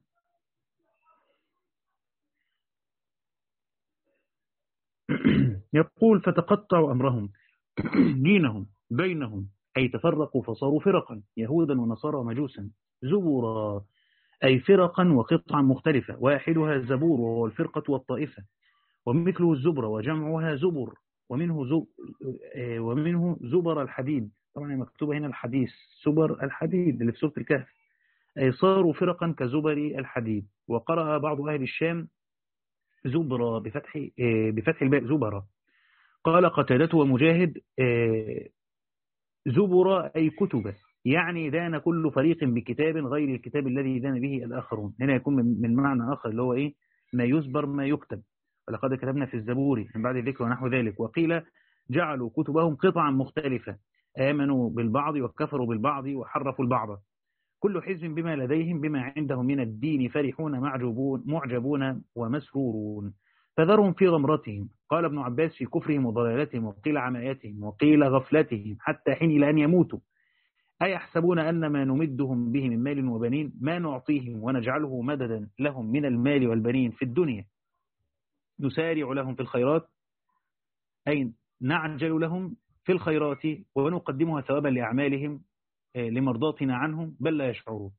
يقول فتقطعوا أمرهم دينهم بينهم أي تفرقوا فصاروا فرقا يهودا ونصارى ومجوسا. زبرا أي فرقا وقطعا مختلفة، واحدها الزبور وهو الفرقة والطائفة، ومثله الزبرة وجمعها زبر. ومنه زب ومنه زبر الحديد. طبعا مكتوبة هنا الحديث، زبر الحديد اللي في سورة الكهف، أي صاروا فرقا كزبر الحديد. وقرأ بعض أهل الشام زبرة بفتح بفتح الباء زبرة. قال قتادة ومجاهد زبرة أي كتب، يعني دان كل فريق بكتاب غير الكتاب الذي دان به الآخرون. هنا يكون من معنى آخر اللي هو إيه؟ ما يزبر ما يكتب. ولقد كتبنا في الزبور من بعد الذكر ونحو ذلك. وقيل جعلوا كتبهم قطعا مختلفة، آمنوا بالبعض وكفروا بالبعض وحرفوا البعض. كل حزب بما لديهم بما عندهم من الدين فرحون معجبون, معجبون ومسرورون. فذرهم في غمرتهم. قال ابن عباس في كفرهم وضلالتهم، وقيل عمايتهم، وقيل غفلتهم حتى حين إلى أن يموتوا. أيحسبون أن ما نمدهم به من مال وبنين ما نعطيهم ونجعله مددا لهم من المال والبنين في الدنيا نسارع لهم في الخيرات أي نعجل لهم في الخيرات ونقدمها ثوابا لأعمالهم لمرضاتنا عنهم بل لا يشعرون.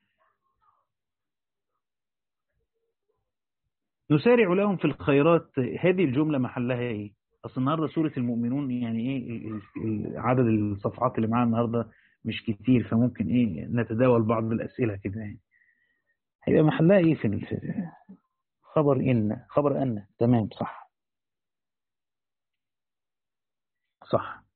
نسارع لهم في الخيرات، هذه الجملة محلها ايه؟ اصل النهاردة سورة المؤمنون يعني ايه عدد الصفحات اللي معانا النهاردة مش كتير، فممكن ايه نتداول بعض الاسئلة كده يعني. هيبقى محلها ايه في خبر ان، خبر ان. تمام صح صح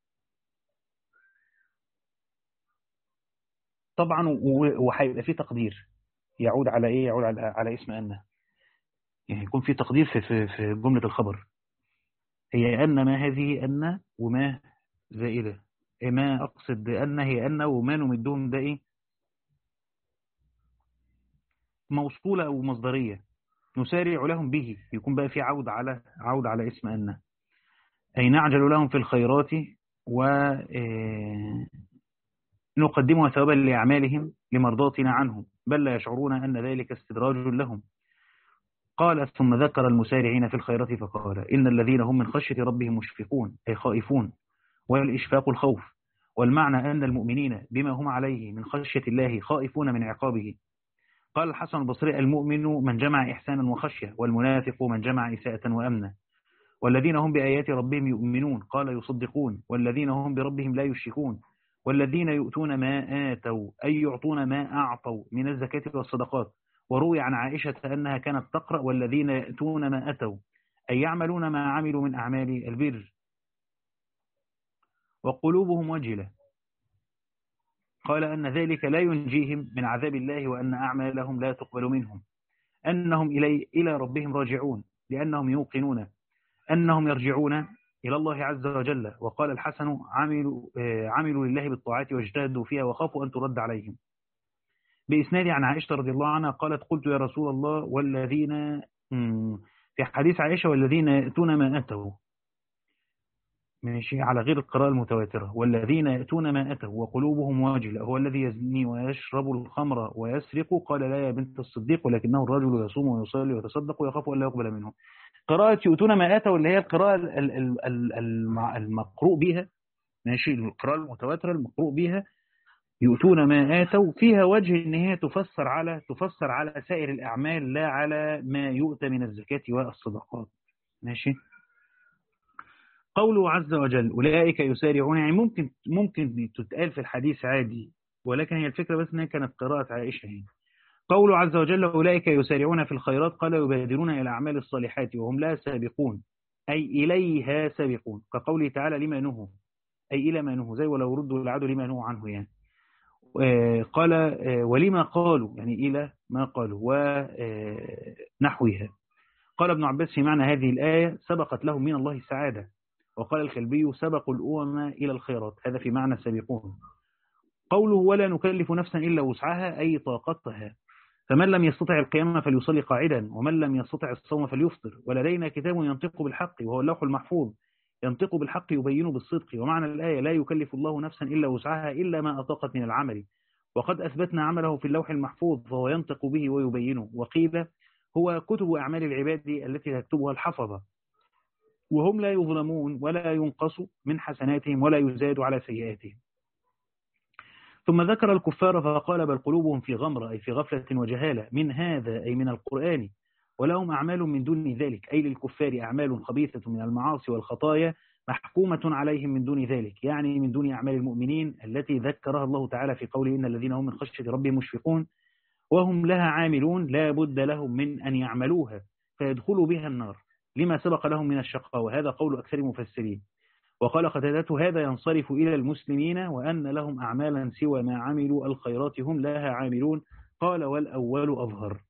طبعا. وهيبقى في تقدير يعود على ايه؟ يعود على, على اسم ان، يعني يكون في تقدير في في في جملة الخبر. هي أن ما هذه أن وما زائدة. ما أقصد أن هي أن وما نمدهم ده إيه؟ موصولة أو مصدرية. نسارع لهم به يكون بقى في عود على عود على اسم أن، أي نعجل لهم في الخيرات ونقدمها ثوابا لأعمالهم لمرضاتنا عنهم بل لا يشعرون أن ذلك استدراج لهم. قال ثم ذكر المسارعين في الخيرات فقال إن الذين هم من خشية ربهم مشفقون أي خائفون، والإشفاق الخوف، والمعنى أن المؤمنين بما هم عليه من خشية الله خائفون من عقابه. قال الحسن البصري المؤمن من جمع إحسانا وخشية، والمنافق من جمع إساءة وأمنا. والذين هم بآيات ربهم يؤمنون قال يصدقون، والذين هم بربهم لا يشركون، والذين يؤتون ما آتوا أي يعطون ما أعطوا من الزكاة والصدقات. وروي عن عائشة أنها كانت تقرأ والذين يأتون ما أتوا أي يعملون ما عملوا من أعمال البر وقلوبهم وجلة. قال أن ذلك لا ينجيهم من عذاب الله، وأن أعمالهم لا تقبل منهم، أنهم إلي إلى ربهم راجعون، لأنهم يوقنون أنهم يرجعون إلى الله عز وجل. وقال الحسن عملوا, عملوا لله بالطاعات واجتهدوا فيها وخافوا أن ترد عليهم. بإسناد عن عائشة رضي الله عنها قالت قلت يا رسول الله والذين في حديث عائشة والذين يأتون ما أتوا ماشي على غير القراءة المتواترة، والذين يأتون ما أتوا وقلوبهم واجلة هو الذي يزني ويشرب الخمر ويسرق. قال لا يا بنت الصديق ولكنه الرجل يصوم ويصلي ويتصدق ويخاف أن لا يقبل منه. قراءة يؤتون ما أتوا اللي هي القراءة المقروء بها ماشي، القراءة المتواترة المقروء بها يؤتون ما آتوا فيها وجه ان هي تفسر على تفسر على سائر الأعمال لا على ما يؤتى من الزكاة والصدقات ماشي. قوله عز وجل أولئك يسارعون يعني ممكن ممكن تتقال في الحديث عادي، ولكن هي الفكرة بس انها كانت قراءة عائشة هنا. قوله عز وجل أولئك يسارعون في الخيرات قال يبادرون إلى أعمال الصالحات وهم لا سابقون أي إليها سابقون، كقوله تعالى لما نهوا أي إلى ما نهوا زي ولو ردوا لعادوا لما نهوا عنه يعني. قال ولما قالوا يعني إلى ما قالوا ونحوها. قال ابن عباس في معنى هذه الآية سبقت لهم من الله السعادة. وقال الكلبي سبقوا الأمم إلى الخيرات، هذا في معنى سابقون. قوله ولا نكلف نفسا إلا وسعها أي طاقتها، فمن لم يستطع القيام فليصلي قاعدا، ومن لم يستطع الصوم فليفطر. ولدينا كتاب ينطق بالحق وهو اللوح المحفوظ، ينطق بالحق يبين بالصدق. ومعنى الآية لا يكلف الله نفسا إلا وسعها إلا ما أطاقت من العمل، وقد أثبتنا عمله في اللوح المحفوظ فهو ينطق به ويبينه. وقيل هو كتب أعمال العباد التي تكتبها الحفظة، وهم لا يظلمون ولا ينقص من حسناتهم ولا يزاد على سيئاتهم. ثم ذكر الكفار فقال بل قلوبهم في غمرة أي في غفلة وجهالة من هذا أي من القرآن، ولهم أعمال من دون ذلك أي للكفار أعمال خبيثة من المعاصي والخطايا محكومة عليهم من دون ذلك، يعني من دون أعمال المؤمنين التي ذكرها الله تعالى في قوله إن الذين هم من خشية ربهم مشفقون وهم لها عاملون لا بد لهم من أن يعملوها فيدخلوا بها النار لما سبق لهم من الشقاء، وهذا قول أكثر المفسرين. وقال قتادة هذا ينصرف إلى المسلمين وأن لهم أعمالا سوى ما عملوا الخيرات هم لها عاملون. قال والأول أظهر.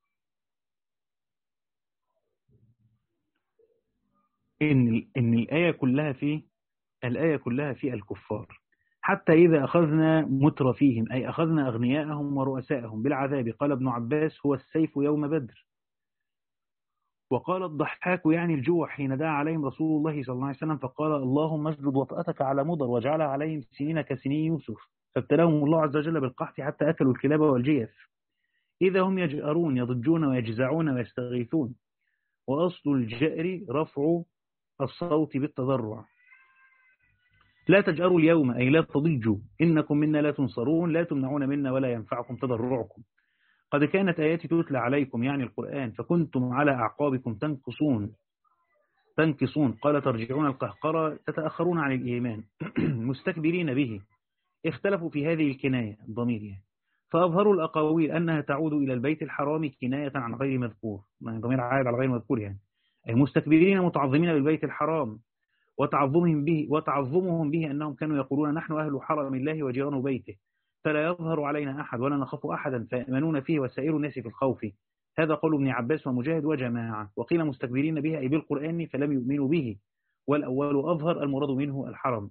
إن إن الآية كلها في الآية كلها في الكفار، حتى إذا أخذنا مترفيهم أي أخذنا أغنياءهم ورؤساءهم بالعذاب. قال ابن عباس هو السيف يوم بدر. وقال الضحاك يعني الجوع حين دعا عليهم رسول الله صلى الله عليه وسلم فقال اللهم اسجد وطأتك على مضر وجعل عليهم سنين كسنين يوسف، فابتلاهم الله عز وجل بالقحط حتى أكلوا الكلاب والجيف إذا هم يجأرون يضجون ويجزعون ويستغيثون. وأصل الجأر رفع الصوت بالتضرع. لا تجأروا اليوم أي لا تضجوا إنكم منا لا تنصرون لا تمنعون منا ولا ينفعكم تضرعكم. قد كانت آياتي تتلى عليكم يعني القرآن فكنتم على أعقابكم تنقصون تنكصون. قال ترجعون القهقرة تتأخرون عن الإيمان مستكبرين به. اختلفوا في هذه الكناية الضمير يعني. فأظهروا الأقاويل أنها تعود إلى البيت الحرام كناية عن غير مذكور، يعني ضمير عائد على غير مذكور يعني أي مستكبرين متعظمين بالبيت الحرام وتعظمهم به وتعظمهم به أنهم كانوا يقولون نحن أهل حرم الله وجيران بيته فلا يظهر علينا أحد ولا نخاف أحدا فيأمنون فيه وسائر الناس في الخوف. هذا قول ابن عباس ومجاهد وجماعة. وقيل مستكبرين به أي بالقرآن فلم يؤمنوا به، والأول أظهر المراد منه الحرم.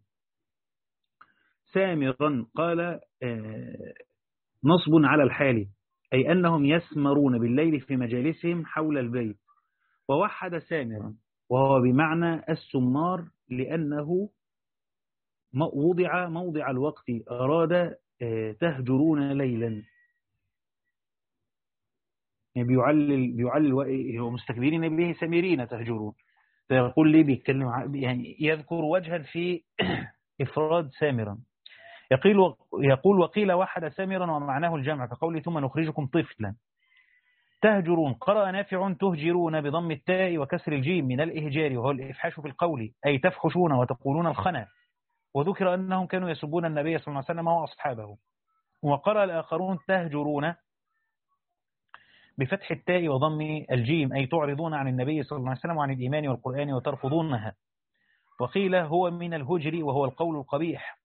سامرا قال آه نصب على الحال أي أنهم يسمرون بالليل في مجالسهم حول البيت. ووحد سامرا وهو بمعنى السمار لأنه وضع موضع الوقت أراد تهجرون ليلا. يعني بيعلل بيعلل هو مستكبرين به سامرين تهجرون، فيقول لي بيتكلم يعني يذكر وجها في إفراد سامرا. يقول يقول وقيل وحد سامرا ومعناه الجمع كقوله ثم نخرجكم طفلا. تهجرون قرأ نافع تهجرون بضم التاء وكسر الجيم من الإهجار وهو الإفحاش في القول أي تفحشون وتقولون الخنا. وذكر أنهم كانوا يسبون النبي صلى الله عليه وسلم وأصحابه. وقرأ الآخرون تهجرون بفتح التاء وضم الجيم أي تعرضون عن النبي صلى الله عليه وسلم وعن الإيمان والقرآن وترفضونها. وقيل هو من الهجر وهو القول القبيح،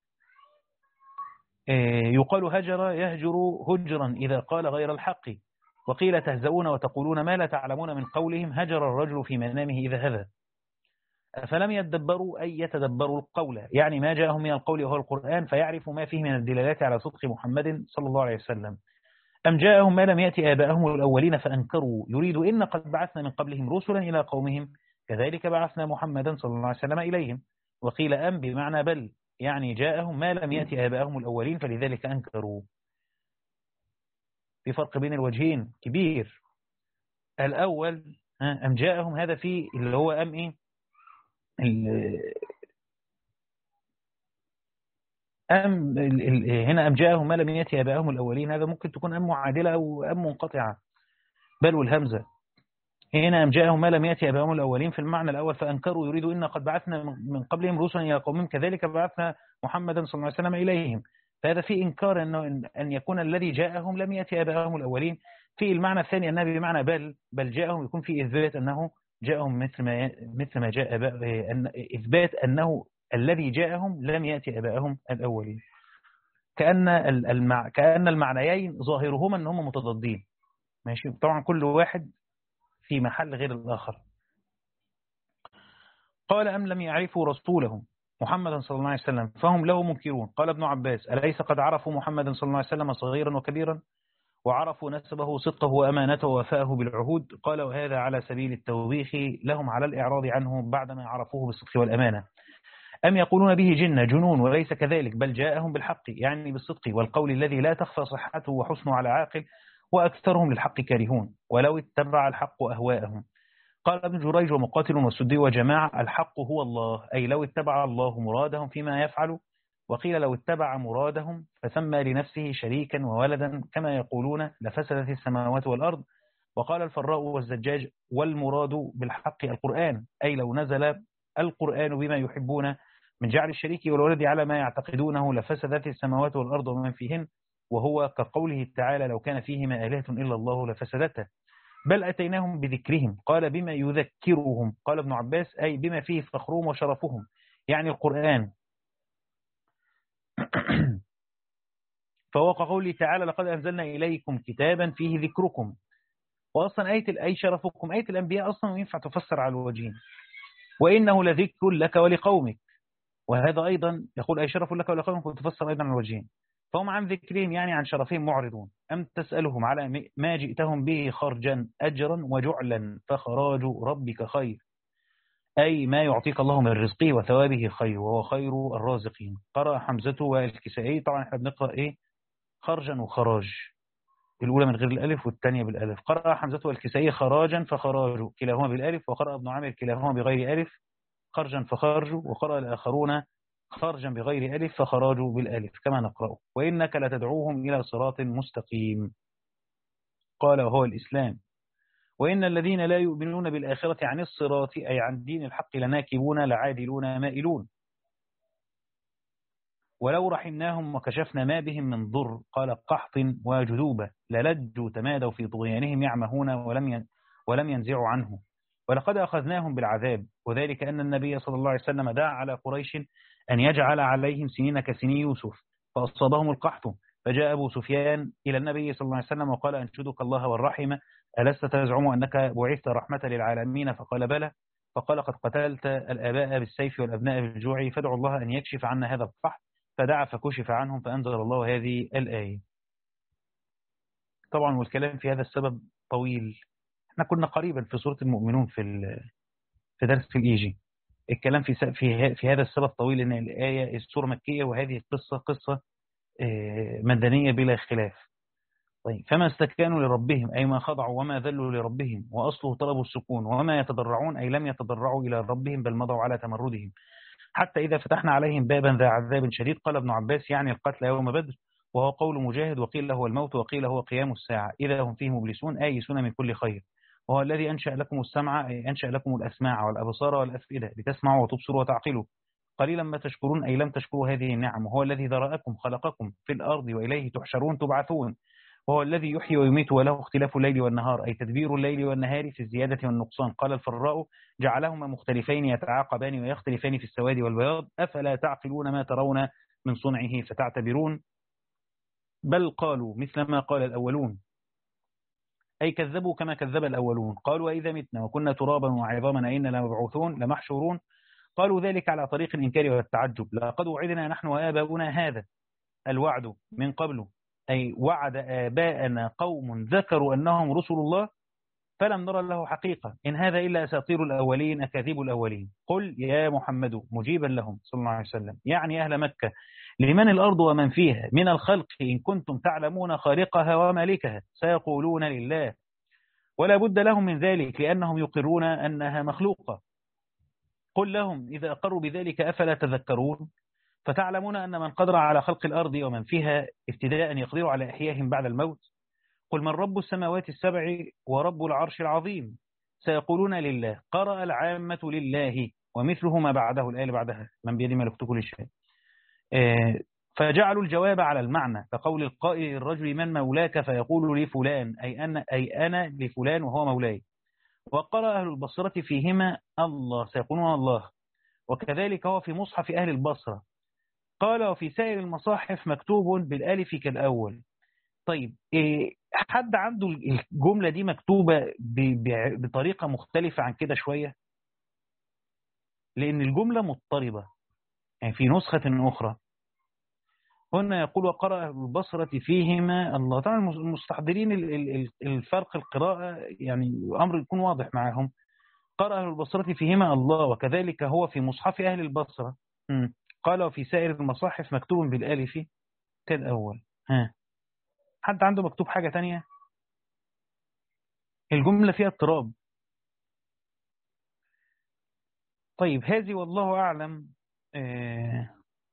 يقال هجر يهجر هجرا إذا قال غير الحق. وقيل تهزؤون وتقولون ما لا تعلمون من قولهم هجر الرجل في منامه إذا هذا. فلم يتدبروا أي يتدبروا القول، يعني ما جاءهم من القول وهو القرآن فيعرفوا ما فيه من الدلالات على صدق محمد صلى الله عليه وسلم. أم جاءهم ما لم يأتي آباءهم الأولين فأنكروا يريد إن قد بعثنا من قبلهم رسلا إلى قومهم كذلك بعثنا محمدا صلى الله عليه وسلم إليهم. وقيل أم بمعنى بل، يعني جاءهم ما لم يأتي آباءهم الأولين فلذلك أنكروا. في فرق بين الوجهين كبير. الأول أم جاءهم هذا فيه اللي هو أم إيه أم هنا أم جاءهم ما لم يأتي آباءهم الأولين، هذا ممكن تكون أم معادلة أو أم منقطعة بل والهمزة. هنا أم جاءهم ما لم يأتي آباءهم الأولين في المعنى الأول فأنكروا يريدوا إن قد بعثنا من قبلهم رسلا إلى قومهم كذلك بعثنا محمدا صلى الله عليه وسلم إليهم. فهذا في إنكار أنه أن يكون الذي جاءهم لم يأتي آباءهم الأولين. في المعنى الثاني أنه بمعنى بل بل جاءهم يكون في إثبات أنه جاءهم مثل ما مثل ما جاء أن إثبات أنه الذي جاءهم لم يأتي آباءهم الأولين. كأن المع... كأن المعنيين ظاهرهما أن هم متضادين. ماشي، طبعا كل واحد في محل غير الآخر. قال أم لم يعرفوا رسولهم محمدا صلى الله عليه وسلم فهم له منكرون. قال ابن عباس أليس قد عرفوا محمدا صلى الله عليه وسلم صغيرا وكبيرا وعرفوا نسبه صدقه وأمانته ووفاءه بالعهود؟ قال وهذا على سبيل التوبيخ لهم على الإعراض عنه بعدما عرفوه بالصدق والأمانة. أم يقولون به جنة جنون وليس كذلك بل جاءهم بالحق يعني بالصدق والقول الذي لا تخفى صحته وحسنه على عاقل وأكثرهم للحق كارهون ولو اتبع الحق أهواءهم. قال ابن جريج ومقاتل والسدي وجماعة الحق هو الله أي لو اتبع الله مرادهم فيما يفعل. وقيل لو اتبع مرادهم فسمى لنفسه شريكا وولدا كما يقولون لفسدت السماوات والأرض. وقال الفراء والزجاج والمراد بالحق القرآن أي لو نزل القرآن بما يحبون من جعل الشريك والولد على ما يعتقدونه لفسدت السماوات والأرض ومن فيهن. وهو كقوله تعالى لو كان فيهما آلهة إلا الله لفسدته بل أتيناهم بذكرهم. قال بما يذكرهم. قال ابن عباس أي بما فيه فخرهم وشرفهم يعني القرآن. فوقع قوله تعالى لقد أنزلنا إليكم كتابا فيه ذكركم. وأصلا آية أي شرفكم آية الأنبياء أصلا ينفع تفسر على الوجهين. وإنه لذكر لك ولقومك وهذا أيضا يقول أي شرف لك ولقومك وتفسر أيضا على الوجهين. فهم عن ذكرهم يعني عن شرفهم معرضون. أم تسألهم على ما جئتهم به خرجا أجرا وجعلا فخراج ربك خير أي ما يعطيك الله من رزقه وثوابه خير وهو خير الرازقين. قرأ حمزة والكسائي. طبعا احنا بنقرأ إيه خرجا وخراج الأولى من غير الألف والثانية بالألف. قرأ حمزة والكسائي خراجا فخراج كلاهما بالألف. وقرأ ابن عامر كلاهما بغير ألف خرجا فخرج. وقرأ الآخرون خرجا بغير ألف فخراج بالألف كما نقرأ. وإنك لتدعوهم إلى صراط مستقيم. قال وهو الإسلام. وإن الذين لا يؤمنون بالآخرة عن الصراط أي عن دين الحق لناكبون لعادلون مائلون. ولو رحمناهم وكشفنا ما بهم من ضر قال قحط وجذوبة للجوا تمادوا في طغيانهم يعمهون ولم ولم ينزعوا عنه. ولقد أخذناهم بالعذاب وذلك أن النبي صلى الله عليه وسلم دعا على قريش أن يجعل عليهم سنين كسني يوسف فأصابهم القحط. فجاء أبو سفيان إلى النبي صلى الله عليه وسلم وقال أنشدك الله والرحمة ألست تزعم أنك بعثت رحمة للعالمين؟ فقال بلى. فقال قد قتلت الآباء بالسيف والأبناء بالجوع فادعوا الله أن يكشف عنا هذا القحط. فدعا فكشف عنهم فأنزل الله هذه الآية. طبعا والكلام في هذا السبب طويل. احنا كنا قريبا في سورة المؤمنون في في درس في الإيجي. الكلام في في في هذا السبب طويل ان الآية السورة مكية وهذه القصة قصة مدنية بلا خلاف. طيب فما استكانوا لربهم أي ما خضعوا وما ذلوا لربهم، وأصله طلب السكون، وما يتضرعون أي لم يتضرعوا إلى ربهم بل مضوا على تمردهم، حتى إذا فتحنا عليهم بابا ذا عذاب شديد. قال ابن عباس يعني القتل يوم بدر، وهو قول مجاهد، وقيل هو الموت، وقيل هو قيام الساعة، إذا هم فيه مبلسون آيسون من كل خير. وهو الذي أنشأ لكم السمع أي أنشأ لكم الأسماع والأبصار والأفئدة لتسمعوا وتبصروا وتعقلوا، قليلا ما تشكرون أي لم تشكروا هذه النعم. وهو الذي ذرأكم خلقكم في الأرض وإليه تحشرون تبعثون. وهو الذي يحيي ويميت وله اختلاف الليل والنهار أي تدبير الليل والنهار في الزيادة والنقصان. قال الفراء جعلهما مختلفين يتعاقبان ويختلفان في السواد والبياض، أفلا تعقلون ما ترون من صنعه فتعتبرون. بل قالوا مثل ما قال الأولون أي كذبوا كما كذب الأولون. قالوا وإذا متنا وكنا ترابا وعظاما أئنا لمبعوثون لمحشورون. قالوا ذلك على طريق الإنكار والتعجب، لقد وعدنا نحن وآباؤنا هذا الوعد من قبل، أي وعد آباءنا قوم ذكروا أنهم رسل الله فلم نرى له حقيقة، إن هذا إلا أساطير الأولين أكاذيب الأولين. قل يا محمد مجيبا لهم صلى الله عليه وسلم يعني أهل مكة لمن الأرض ومن فيها من الخلق إن كنتم تعلمون خالقها ومالكها سيقولون لله، ولا بد لهم من ذلك لأنهم يقرون أنها مخلوقة. قل لهم إذا أقروا بذلك أفلا تذكرون، فتعلمون أن من قدر على خلق الأرض ومن فيها ابتداء يقدر على إحيائهم بعد الموت. قل من رب السماوات السبع ورب العرش العظيم سيقولون لله. قرأ العامة لله ومثله ما بعده الآية بعدها من بيد ملكوت كل شيء، فجعلوا الجواب على المعنى كقول القائل للرجل من مولاك فيقول لفلان أي أنا, أي أنا لفلان وهو مولاي. وقرأ أهل البصرة فيهما الله سيقولون الله، وكذلك هو في مصحف أهل البصرة. قال وفي سائر المصاحف مكتوب بالالف كالأول. طيب إيه حد عنده الجملة دي مكتوبة بطريقة مختلفة عن كده شوية؟ لأن الجملة مضطربة يعني في نسخة أخرى هنا يقول وقرأ البصرة فيهما الله. طبعا المستحضرين الفرق القراءة يعني أمر يكون واضح معهم. قرأ البصرة فيهما الله وكذلك هو في مصحف أهل البصرة. قال وفي سائر المصاحف مكتوب بالالف كالأول. ها حد عنده مكتوب حاجة تانية؟ الجملة فيها اضطراب. طيب هذه والله أعلم آه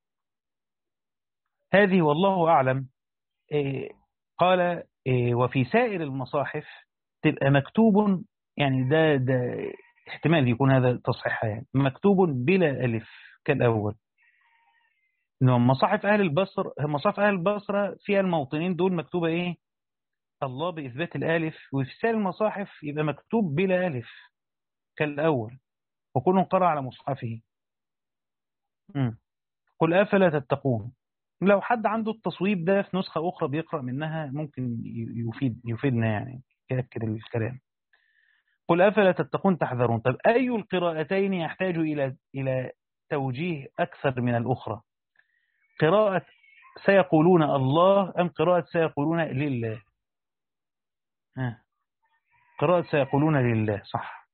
هذه والله أعلم آه قال آه وفي سائر المصاحف تبقى مكتوب يعني ده ده احتمال يكون هذا تصحيح يعني مكتوب بلا ألف كالأول. إنه مصاحف أهل البصر مصاحف أهل البصرة فيها الموطنين دول مكتوبة إيه الله بإثبات الألف، وفي سائر المصاحف يبقى مكتوب بلا ألف كالأول وكل قرأ على مصحفه. مم. قل أفلا تتقون. لو حد عنده التصويب ده في نسخة أخرى بيقرأ منها ممكن يفيد يفيدنا يعني يأكد الكلام. قل أفلا تتقون تحذرون. طب أي القراءتين يحتاج إلى إلى توجيه أكثر من الأخرى؟ قراءة سيقولون الله أم قراءة سيقولون لله؟ ها. قراءة سيقولون لله صح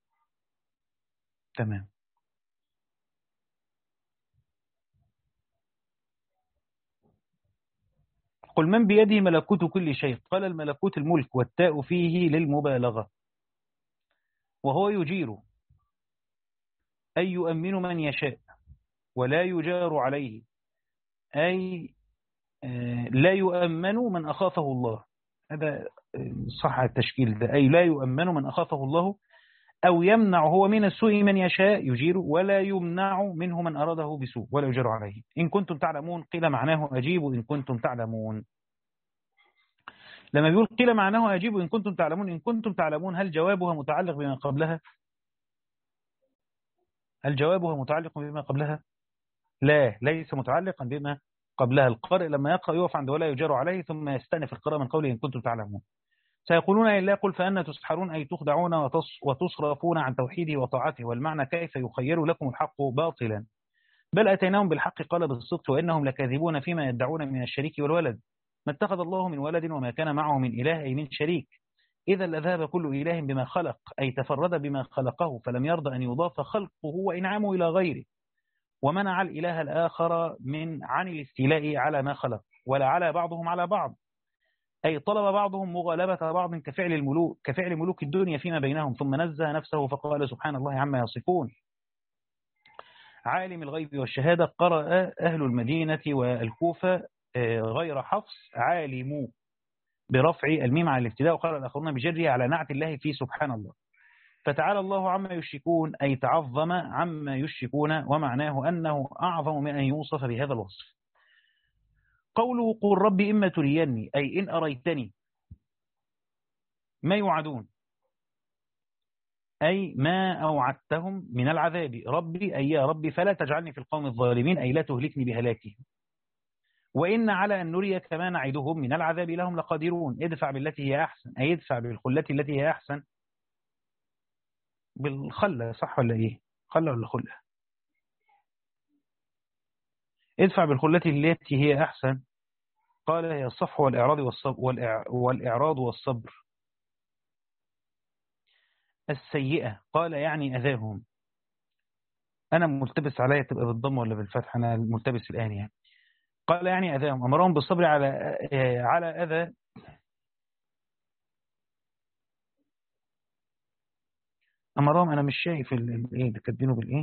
تمام. قل من بيده ملكوت كل شيء. قال الملكوت الملك والتاء فيه للمبالغة، وهو يجير أي يؤمن من يشاء ولا يجار عليه أي لا يؤمن من أخافه الله. هذا صح التشكيل ده أي لا يؤمن من أخافه الله، أو يمنع هو من السوء من يشاء يجير ولا يمنع منه من أراده بسوء ولا يجار عليه. إن كنتم تعلمون قيل معناه أجيبوا إن كنتم تعلمون. لما بيقول قيل معناه أجيبوا إن كنتم تعلمون، إن كنتم تعلمون هل جوابها متعلق بما قبلها؟ هل جوابها متعلق بما قبلها؟ لا ليس متعلقا بما قبلها. القارئ لما يقرأ يقف عند ولا يجار عليه ثم يستأنف القراءة من قوله إن كنتم تعلمون. سيقولون إلا قل فأنا تسحرون أي تخدعون وتصرفون عن توحيده وطاعته، والمعنى كيف يخير لكم الحق باطلا بل أتيناهم بالحق قال بالصدق وإنهم لكاذبون فيما يدعون من الشريك والولد. ما اتخذ الله من ولد وما كان معه من إله أي من شريك، إذا لذهب كل إله بما خلق أي تفرد بما خلقه فلم يرضى أن يضاف خلقه وإنعامه إلى غيره، ومنع الإله الآخر من عن الاستيلاء على ما خلق ولا على بعضهم على بعض. أي طلب بعضهم مغالبة بعض كفعل الملوك كفعل ملوك الدنيا فيما بينهم، ثم نزه نفسه فقال سبحان الله عما يصفون. عالم الغيب والشهادة. قرأ أهل المدينة والكوفة غير حفص عالموا برفع الميم على الابتداء، وقرأ الآخرون بجره على نعت الله في سبحان الله. فتعالى الله عما يشركون، أي تعظم عما يشركون، ومعناه أنه أعظم من أن يوصف بهذا الوصف. قوله قل ربي إما تريني، أي إن أريتني ما يوعدون، أي ما أوعدتهم من العذاب. ربي أي يا ربي فلا تجعلني في القوم الظالمين، أي لا تهلكني بهلاكهم. وإن على أن نريك كما نعدهم من العذاب لهم لقادرون. ادفع بالتي هي أحسن، أي ادفع بالخلة التي هي أحسن. بالخلة صح ولا إيه؟ خلة ولا خلة؟ ادفع بالخلة التي هي أحسن. قال هي الصفح والإعراض والصبر, والإعراض والصبر. السيئة قال يعني أذاهم. أنا ملتبس عليا تبقى بالضم ولا بالفتح؟ أنا ملتبس الآن يعني. قال يعني أذاهم، أمرهم بالصبر على على أذى أمرهم. أنا مش شايف الإيه ده كاتبينه بالإيه.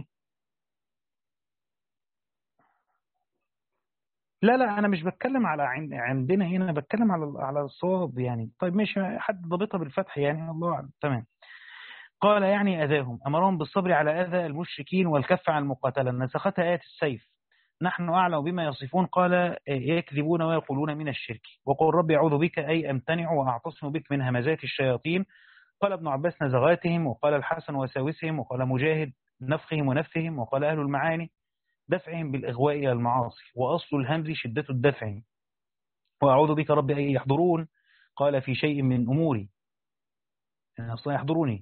لا لا أنا مش بتكلم على عندنا هنا، أنا بتكلم على على الصواب يعني. طيب مش حد ضابطها بالفتح يعني، الله أعلم. تمام. قال يعني أذاهم، أمرهم بالصبر على أذى المشركين والكف عن المقاتلة. نسختها آية السيف، نحن أعلم بما يصفون. قال يكذبون ويقولون من الشرك. وقل ربي أعوذ بك أي أمتنع وأعتصم بك من همزات الشياطين. قال ابن عباس نزغاتهم، وقال الحسن وساوسهم، وقال مجاهد نفخهم ونفثهم، وقال أهل المعاني دفعهم بالإغواء إلى المعاصي، وأصل الهمز شدة الدفع. وأعوذ بك ربي أن يحضرون. قال في شيء من أموري، أصلا يحضروني.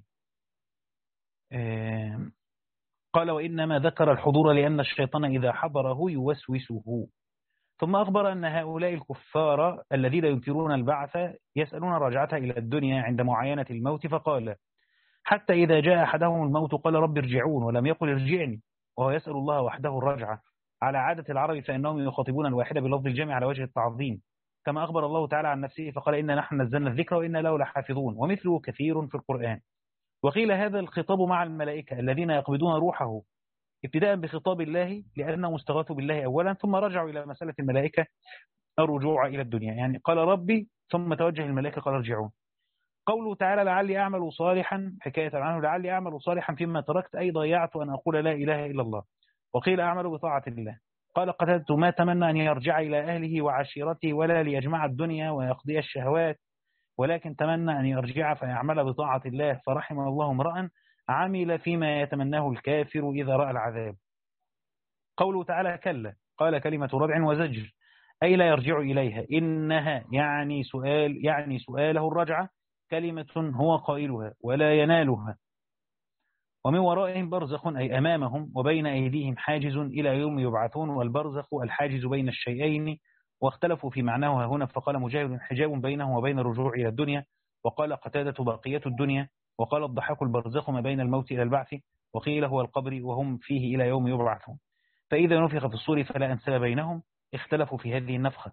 قال وإنما ذكر الحضور لأن الشيطان إذا حضره يوسوسه. ثم أخبر أن هؤلاء الكفار الذين ينكرون البعث يسألون رجعته إلى الدنيا عند معاينة الموت، فقال حتى إذا جاء أحدهم الموت قال رب ارجعون، ولم يقل ارجعني، وهو يسأل الله وحده الرجعة. على عادة العرب فإنهم يخاطبون الواحدة بلفظ الجمع على وجه التعظيم، كما أخبر الله تعالى عن نفسه فقال إنا نحن نزلنا الذكر وإنا له لحافظون، ومثله كثير في القرآن. وقيل هذا الخطاب مع الملائكة الذين يقبضون روحه، ابتداء بخطاب الله لأنه استغاثوا بالله أولا، ثم رجعوا إلى مسألة الملائكة الرجوع إلى الدنيا. يعني قال ربي ثم توجه الملائكة قال ارجعون. قوله تعالى لعلي أعمل صالحا، حكاية عنه لعلي أعمل صالحا فيما تركت، أي ضيعت أن أقول لا إله إلا الله. وقيل أعمل بطاعة الله. قال قتادة ما تمنى أن يرجع إلى أهله وعشيرته ولا ليجمع الدنيا ويقضي الشهوات، ولكن تمنى أن يرجع فيعمل بطاعة الله، فرحم الله امرأ عمل فيما يتمناه الكافر إذا رأى العذاب. قوله تعالى كلا، قال كلمة ردع وزجر، أي لا يرجع إليها. إنها يعني سؤال يعني سؤاله الرجعة كلمة هو قائلها ولا ينالها. ومن ورائهم برزخ، أي أمامهم، وبين أيديهم حاجز إلى يوم يبعثون، والبرزخ الحاجز بين الشيئين. واختلفوا في معناه هنا، فقال مجاهد حجاب بينه وبين الرجوع إلى الدنيا، وقال قتادة بقية الدنيا، وقال الضحاك البرزخ ما بين الموت إلى البعث، وقيل هو القبر وهم فيه إلى يوم يبعثون. فإذا نفخ في الصور فلا أنساب بينهم. اختلفوا في هذه النفخة.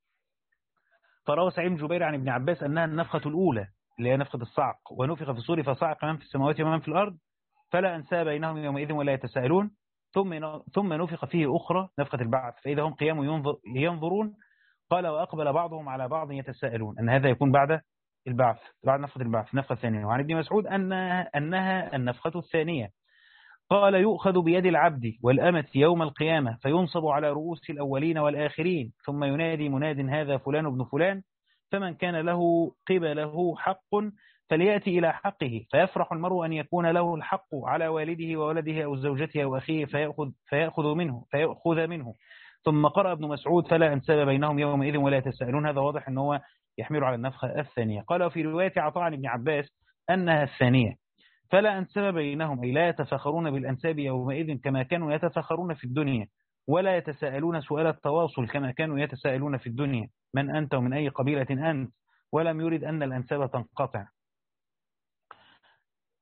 فروى سعيد بن جبير عن ابن عباس أنها النفخة الأولى اللي هي نفخة الصعق، ونفخ في الصور فصعق من في السماوات ومن في الأرض فلا أنساب بينهم يومئذ ولا يتساءلون. ثم ثم نفخ فيه أخرى نفخة البعث، فإذا هم قيام ينظر ينظرون. قال وأقبل بعضهم على بعض يتساءلون، أن هذا يكون بعد البعث، بعد نفخة البعث، النفخة الثانية. وعن ابن مسعود أنها, أنها النفخة الثانية. قال يؤخذ بيد العبد والأمة يوم القيامة فينصب على رؤوس الأولين والآخرين، ثم ينادي مناد هذا فلان ابن فلان، فمن كان له قبله حق فليأتي إلى حقه، فيفرح المرء أن يكون له الحق على والده وولده أو زوجته أو أخيه فيأخذ, فيأخذ منه فيأخذ منه. ثم قرأ ابن مسعود فلا أنساب بينهم يومئذ ولا يتساءلون. هذا واضح أنه يحمل على النفخة الثانية. قال في رواية عطاء عن ابن عباس أنها الثانية، فلا أنساب بينهم، أي لا يتفاخرون بالأنساب يومئذ كما كانوا يتفاخرون في الدنيا، ولا يتساءلون سؤال التواصل كما كانوا يتساءلون في الدنيا، من أنت ومن أي قبيلة أنت، ولم يرد أن الأنساب تنقطع.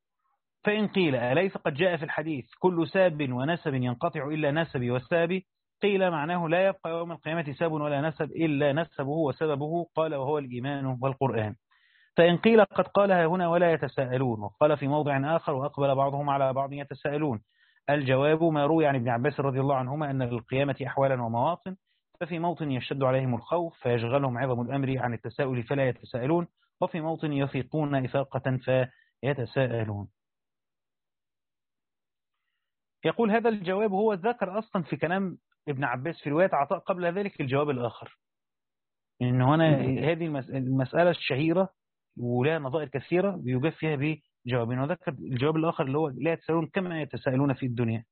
فإن قيل أليس قد جاء في الحديث كل ساب ونسب ينقطع إلا نسبي وسابي، قيل معناه لا يبقى يوم القيامة ساب ولا نسب إلا نسبه وسببه، قال وهو الإيمان والقرآن. فإن قيل قد قالها هنا ولا يتساءلون، وقال في موضع آخر وأقبل بعضهم على بعض يتساءلون. الجواب ما روي عن ابن عباس رضي الله عنهما أن للقيامة أحوالا ومواطن، ففي موطن يشتد عليهم الخوف فيشغلهم عظم الأمر عن التساؤل فلا يتساءلون، وفي موطن يفيقون إفاقة فيتساءلون. يقول هذا الجواب هو ذكر أصلا في كلام ابن عباس في رواية عطاء قبل ذلك الجواب الآخر، إن هنا هذه المسألة الشهيرة ولها نظائر كثيرة بيجاب فيها بجوابين، وذكر الجواب الآخر اللي هو لا يتساءلون كما يتساءلون في الدنيا.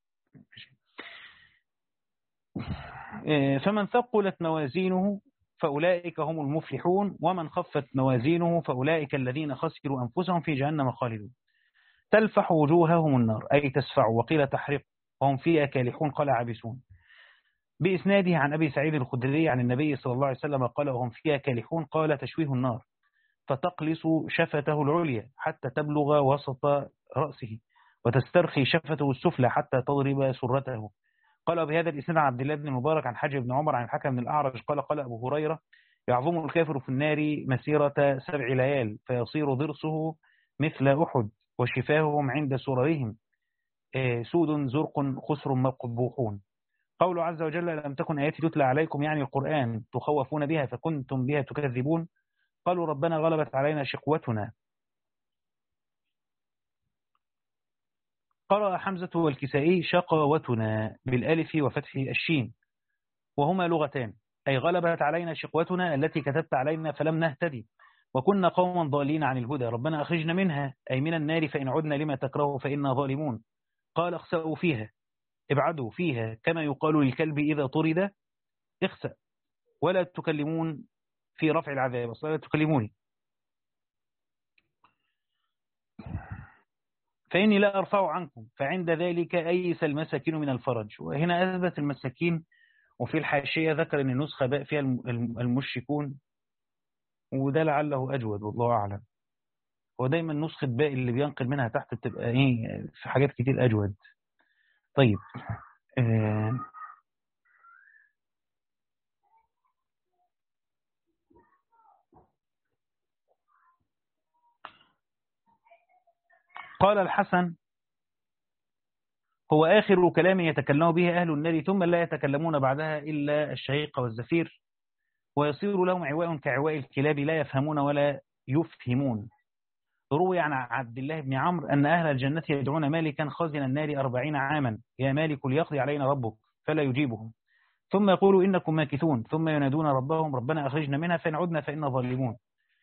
فمن ثقلت موازينه فأولئك هم المفلحون، ومن خفت موازينه فأولئك الذين خسروا أنفسهم في جهنم خالدون. تلفح وجوههم النار أي تسفع، وقيل تحرق، وهم فيها كالحون قال عابسون. بإسناده عن أبي سعيد الخدري عن النبي صلى الله عليه وسلم قال وهم فيها كالحون قال تشويه النار، فتقلص شفته العليا حتى تبلغ وسط رأسه، وتسترخي شفته السفلى حتى تضرب سرته. قال بهذا الإسناد عن عبد الله بن المبارك عن حاج بن عمر عن الحكم بن الأعرج قال قال أبو هريرة يعظم الكافر في النار مسيرة سبع ليال فيصير ضرسه مثل أحد، وشفاههم عند سررهم سود زرق خسر مقبوحون. قول عز وجل لم تكن آياتي تتلى عليكم يعني القرآن تخوفون بها فكنتم بها تكذبون. قالوا ربنا غلبت علينا شقوتنا. قرأ حمزة والكسائي شقوتنا بالالف وفتح الشين، وهما لغتان، أي غلبت علينا شقوتنا التي كتبت علينا فلم نهتدي وكنا قوما ضالين عن الهدى، ربنا أخرجنا منها أي من النار فإن عدنا لما تكره فإنا ظالمون. قال اخسأوا فيها ابعدوا فيها كما يقال للكلب إذا طرد اخسأ، ولا تكلمون في رفع العذاب أصلا لا تكلموني فإني لا أرفع عنكم، فعند ذلك أيس المساكين من الفرج. وهنا أثبت المساكين، وفي الحاشية ذكر أن النسخة باء فيها المشركون، وده لعله أجود والله أعلم. ودايما نسخة باء اللي بينقل منها تحت بتبقى إيه في حاجات كتير أجود. طيب آه قال الحسن هو آخر كلام يتكلم به أهل النار ثم لا يتكلمون بعدها إلا الشهيق والزفير، ويصير لهم عواء كعواء الكلاب لا يفهمون ولا يفهمون. روي عن عبد الله بن عمرو أن أهل الجنة يدعون مالكا خازن النار أربعين عاما يا مالك ليقضي علينا ربك، فلا يجيبهم، ثم يقولوا إنكم ماكثون، ثم ينادون ربهم ربنا أخرجنا منها فإن عدنا فإنا ظالمون،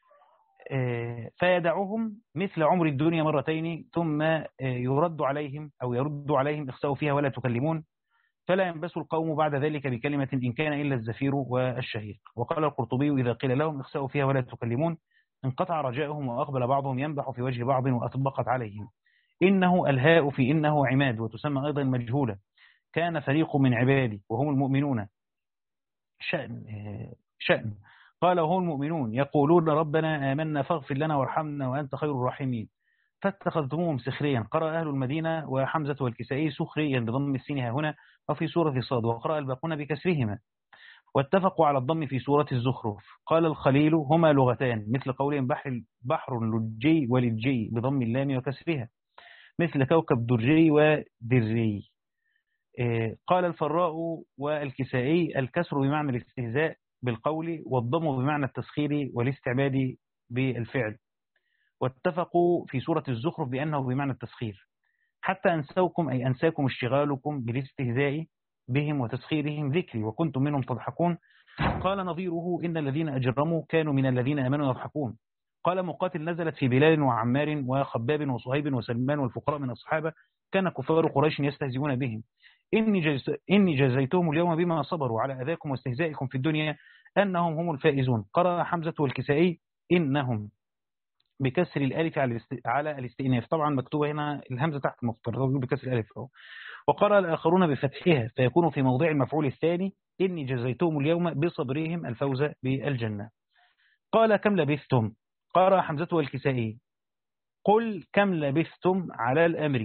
فيدعوهم مثل عمر الدنيا مرتين ثم يرد عليهم أو يرد عليهم اخسأوا فيها ولا تكلمون، فلا ينبس القوم بعد ذلك بكلمة إن كان إلا الزفير والشهيق. وقال القرطبي إذا قيل لهم اخسأوا فيها ولا تكلمون انقطع رجائهم وأقبل بعضهم ينبح في وجه بعض وأطبقت عليهم. إنه الهاء في إنه عماد، وتسمى أيضا مجهولة. كان فريق من عبادي وهم المؤمنون شأن, شأن قال وهم المؤمنون يقولون ربنا آمنا فاغفر لنا وارحمنا وأنت خير الراحمين فاتخذتموهم سخريا. قرأ أهل المدينة وحمزة والكسائي سخريا بضم السين هنا وفي سورة صاد، وقرأ الباقون بكسرهما، واتفقوا على الضم في سورة الزخرف. قال الخليل هما لغتان مثل قولهم بحر, بحر لجي ولجي بضم اللام وكسرها مثل كوكب درجي ودري. قال الفراء والكسائي الكسر بمعنى الاستهزاء بالقول والضم بمعنى التسخير والاستعباد بالفعل، واتفقوا في سورة الزخرف بأنه بمعنى التسخير حتى أنسوكم أي أنساكم اشتغالكم بالاستهزاء بهم وتسخيرهم ذكري وكنتم منهم تضحكون. قال نظيره إن الذين أجرموا كانوا من الذين آمنوا يضحكون. قال مقاتل نزلت في بلال وعمار وخباب وصهيب وسلمان والفقراء من الصحابة كان كفار قريش يستهزئون بهم إني, جز... إني جزيتهم اليوم بما صبروا على أذاكم واستهزائكم في الدنيا أنهم هم الفائزون. قرأ حمزة والكسائي إنهم بكسر الألف على الاست... على الاستئناف، طبعا مكتوبة هنا الهمزة تحت مفترض بكسر الألف أهو. وقرأ الآخرون بفتحها فيكون في موضع المفعول الثاني إني جزيتهم اليوم بصبرهم الفوز بالجنة. قال كم لبثتم؟ قرأ حمزة والكسائي قل كم لبثتم على الأمر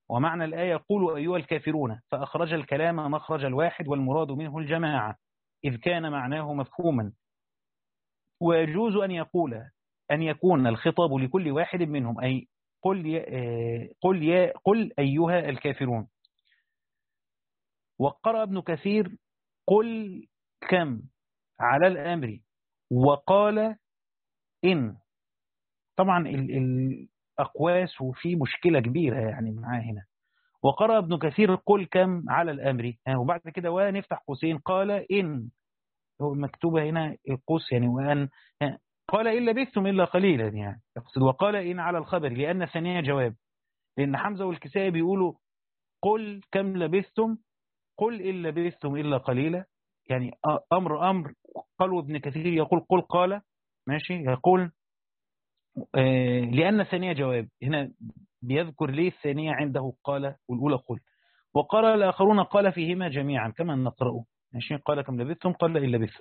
ومعنى الآية قولوا أيها الكافرون، فأخرج الكلام مخرج الواحد والمراد منه الجماعة إذ كان معناه مفهوما. ويجوز أن يقول أن يكون الخطاب لكل واحد منهم، أي قل يا قل يا قل أيها الكافرون. وقرأ ابن كثير قل كم على الأمر وقال إن. طبعا الأقواس وفي مشكلة كبيرة يعني معاه هنا. وقرأ ابن كثير قل كم على الأمر، وبعد كده ونفتح قوسين قال إن، هو مكتوبة هنا القوس يعني وأن، قال إن لبثتم إلا قليلا يعني يقصد، وقال إن على الخبر لأن ثانية جواب، لأن حمزة والكسائي بيقولوا قل كم لبثتم، قل إن لبثتم إلا قليلا، يعني أمر أمر. قالوا ابن كثير يقول قل قال ماشي، يقول آه لأن ثانية جواب، هنا بيذكر ليه الثانية عنده قال والأولى قل. وقال الآخرون قال فيهما جميعا كما نقرأه ماشي، قال كم لبثتم قال إن لبثتم،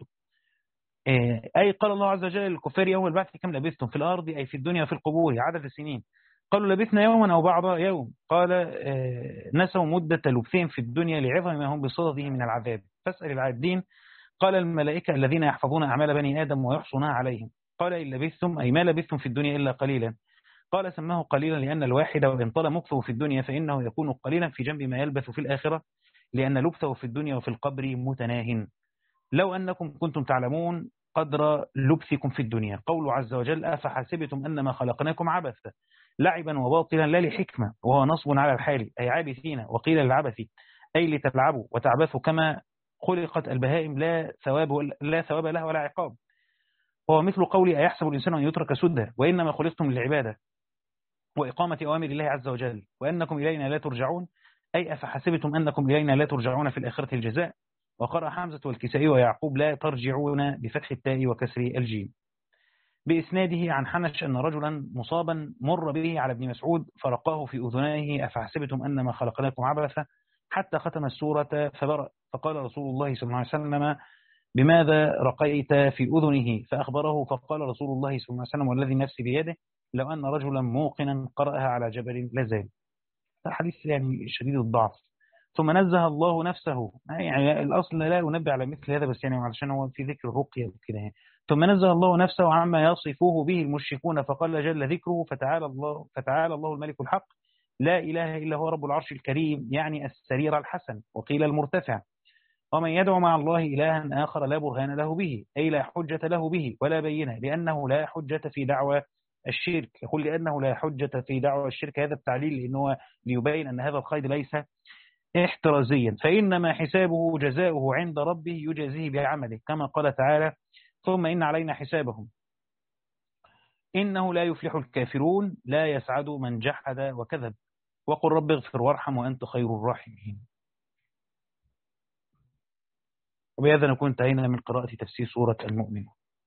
آه أي قال الله عز وجل للكفار يوم البعث كم لبثتم في الأرض أي في الدنيا وفي القبور عدد السنين، قالوا لبثنا يوما أو بعض يوم، قال آه نسوا مدة لبثهم في الدنيا لعظم ما هم بصدده من العذاب، فاسأل العادين. قال الملائكة الذين يحفظون أعمال بني آدم ويحصونها عليهم، قال إن لبثتم أي ما لبثتم في الدنيا إلا قليلا، قال سماه قليلا لأن الواحد وإن طال مكثه في الدنيا فإنه يكون قليلا في جنب ما يلبث في الآخرة، لأن لبثه في الدنيا وفي القبر متناه. لو أنكم كنتم تعلمون قدر لبثكم في الدنيا. قول عز وجل أفحسبتم أنما خلقناكم عبثا لعبا وباطلا لا لحكمة، وهو نصب على الحال أي عابثين، وقيل العبث أي لتلعبوا وتعبثوا كما خلقت البهائم لا ثواب لا ثواب لها ولا عقاب. وهو مثل قولي أيحسب الإنسان أن يترك سدى وإنما خلقتم للعبادة وإقامة أوامر الله عز وجل وأنكم إلينا لا ترجعون، أي أفحسبتم أنكم إلينا لا ترجعون في الآخرة الجزاء. وقرأ حمزة والكسائي ويعقوب لا ترجعون بفتح التاء وكسر الجيم. بإسناده عن حنش أن رجلا مصابا مر به على ابن مسعود فرقاه في أذنائه أفحسبتم أنما خلقناكم عبثا حتى ختم السورة فبرأ، فقال رسول الله صلى الله عليه وسلم بماذا رقيت في أذنه؟ فأخبره، فقال رسول الله صلى الله عليه وسلم والذي نفسي بيده لو أن رجلا موقنا قرأها على جبل لزال. الحديث يعني شديد الضعف. ثم نزه الله نفسه، يعني الأصل لا ينبه على مثل هذا بس يعني علشان هو في ذكر الرقية وكده يعني. ثم نزه الله نفسه عما يصفوه به المشركون فقال جل ذكره فتعالى الله فتعالى الله الملك الحق لا إله إلا هو رب العرش الكريم، يعني السرير الحسن، وقيل المرتفع. ومن يدعو مع الله إلها آخر لا برهان له به أي لا حجة له به ولا بينة، لأنه لا حجة في دعوى الشرك. يقول لأنه لا حجة في دعوى الشرك، هذا التعليل لأنه ليبين أن هذا القيد ليس احترازيا، فإنما حسابه جزاؤه عند ربه يجازيه بعمله كما قال تعالى ثم إن علينا حسابهم إنه لا يفلح الكافرون لا يسعد من جحد وكذب وقل رب اغفر وارحم وأنت خير الراحمين. وبهذا نكون انتهينا من قراءة تفسير سورة المؤمن.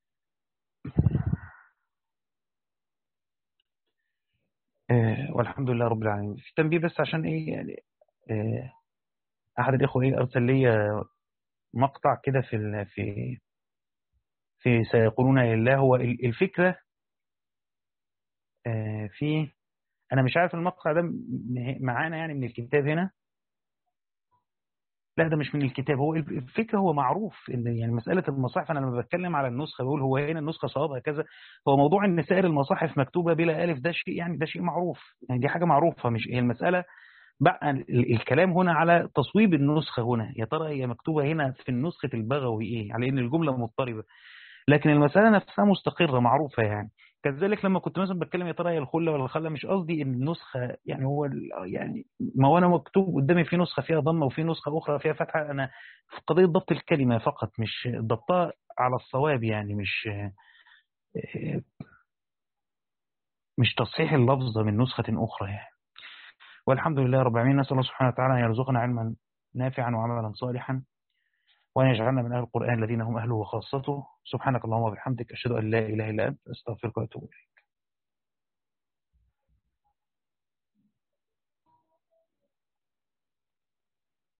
آه والحمد لله رب العالمين. في تنبيه بس عشان ايه يعني آه احد الاخوه ايه ارسل لي مقطع كده في ال في في سيقولون لله. هو الفكره آه في انا مش عارف المقطع ده معانا يعني من الكتاب هنا، لا ده مش من الكتاب. هو الفكره هو معروف ان يعني مساله المصاحف، انا لما بتكلم على النسخه بقول هو هنا النسخه صوابها كذا، هو موضوع ان سائر المصاحف مكتوبه بلا الف ده شيء يعني ده شيء معروف، يعني دي حاجه معروفه. مش هي المساله بقى الكلام هنا على تصويب النسخة هنا، يا ترى هي مكتوبة هنا في النسخة البغوي ايه على ان الجملة مضطربة، لكن المسألة نفسها مستقرة معروفة يعني. كذلك لما كنت مثلا بتكلم يا ترى هي الخلة ولا الخلة، مش قصدي ان النسخة يعني هو يعني ما هو انا مكتوب قدامي في نسخة فيها ضمة وفي نسخة اخرى فيها فتحة، انا في قضية ضبط الكلمة فقط مش ضبطها على الصواب يعني مش مش تصحيح اللفظ من نسخة اخرى يعني. والحمد لله رب العالمين. نسأل الله سبحانه وتعالى أن يرزقنا علما نافعا وعملا صالحا وأن يجعلنا من أهل القرآن الذين هم أهله وخاصته. سبحانك اللهم وبحمدك أشهد أن لا إله إلا أنت أستغفرك وأتوب إليك.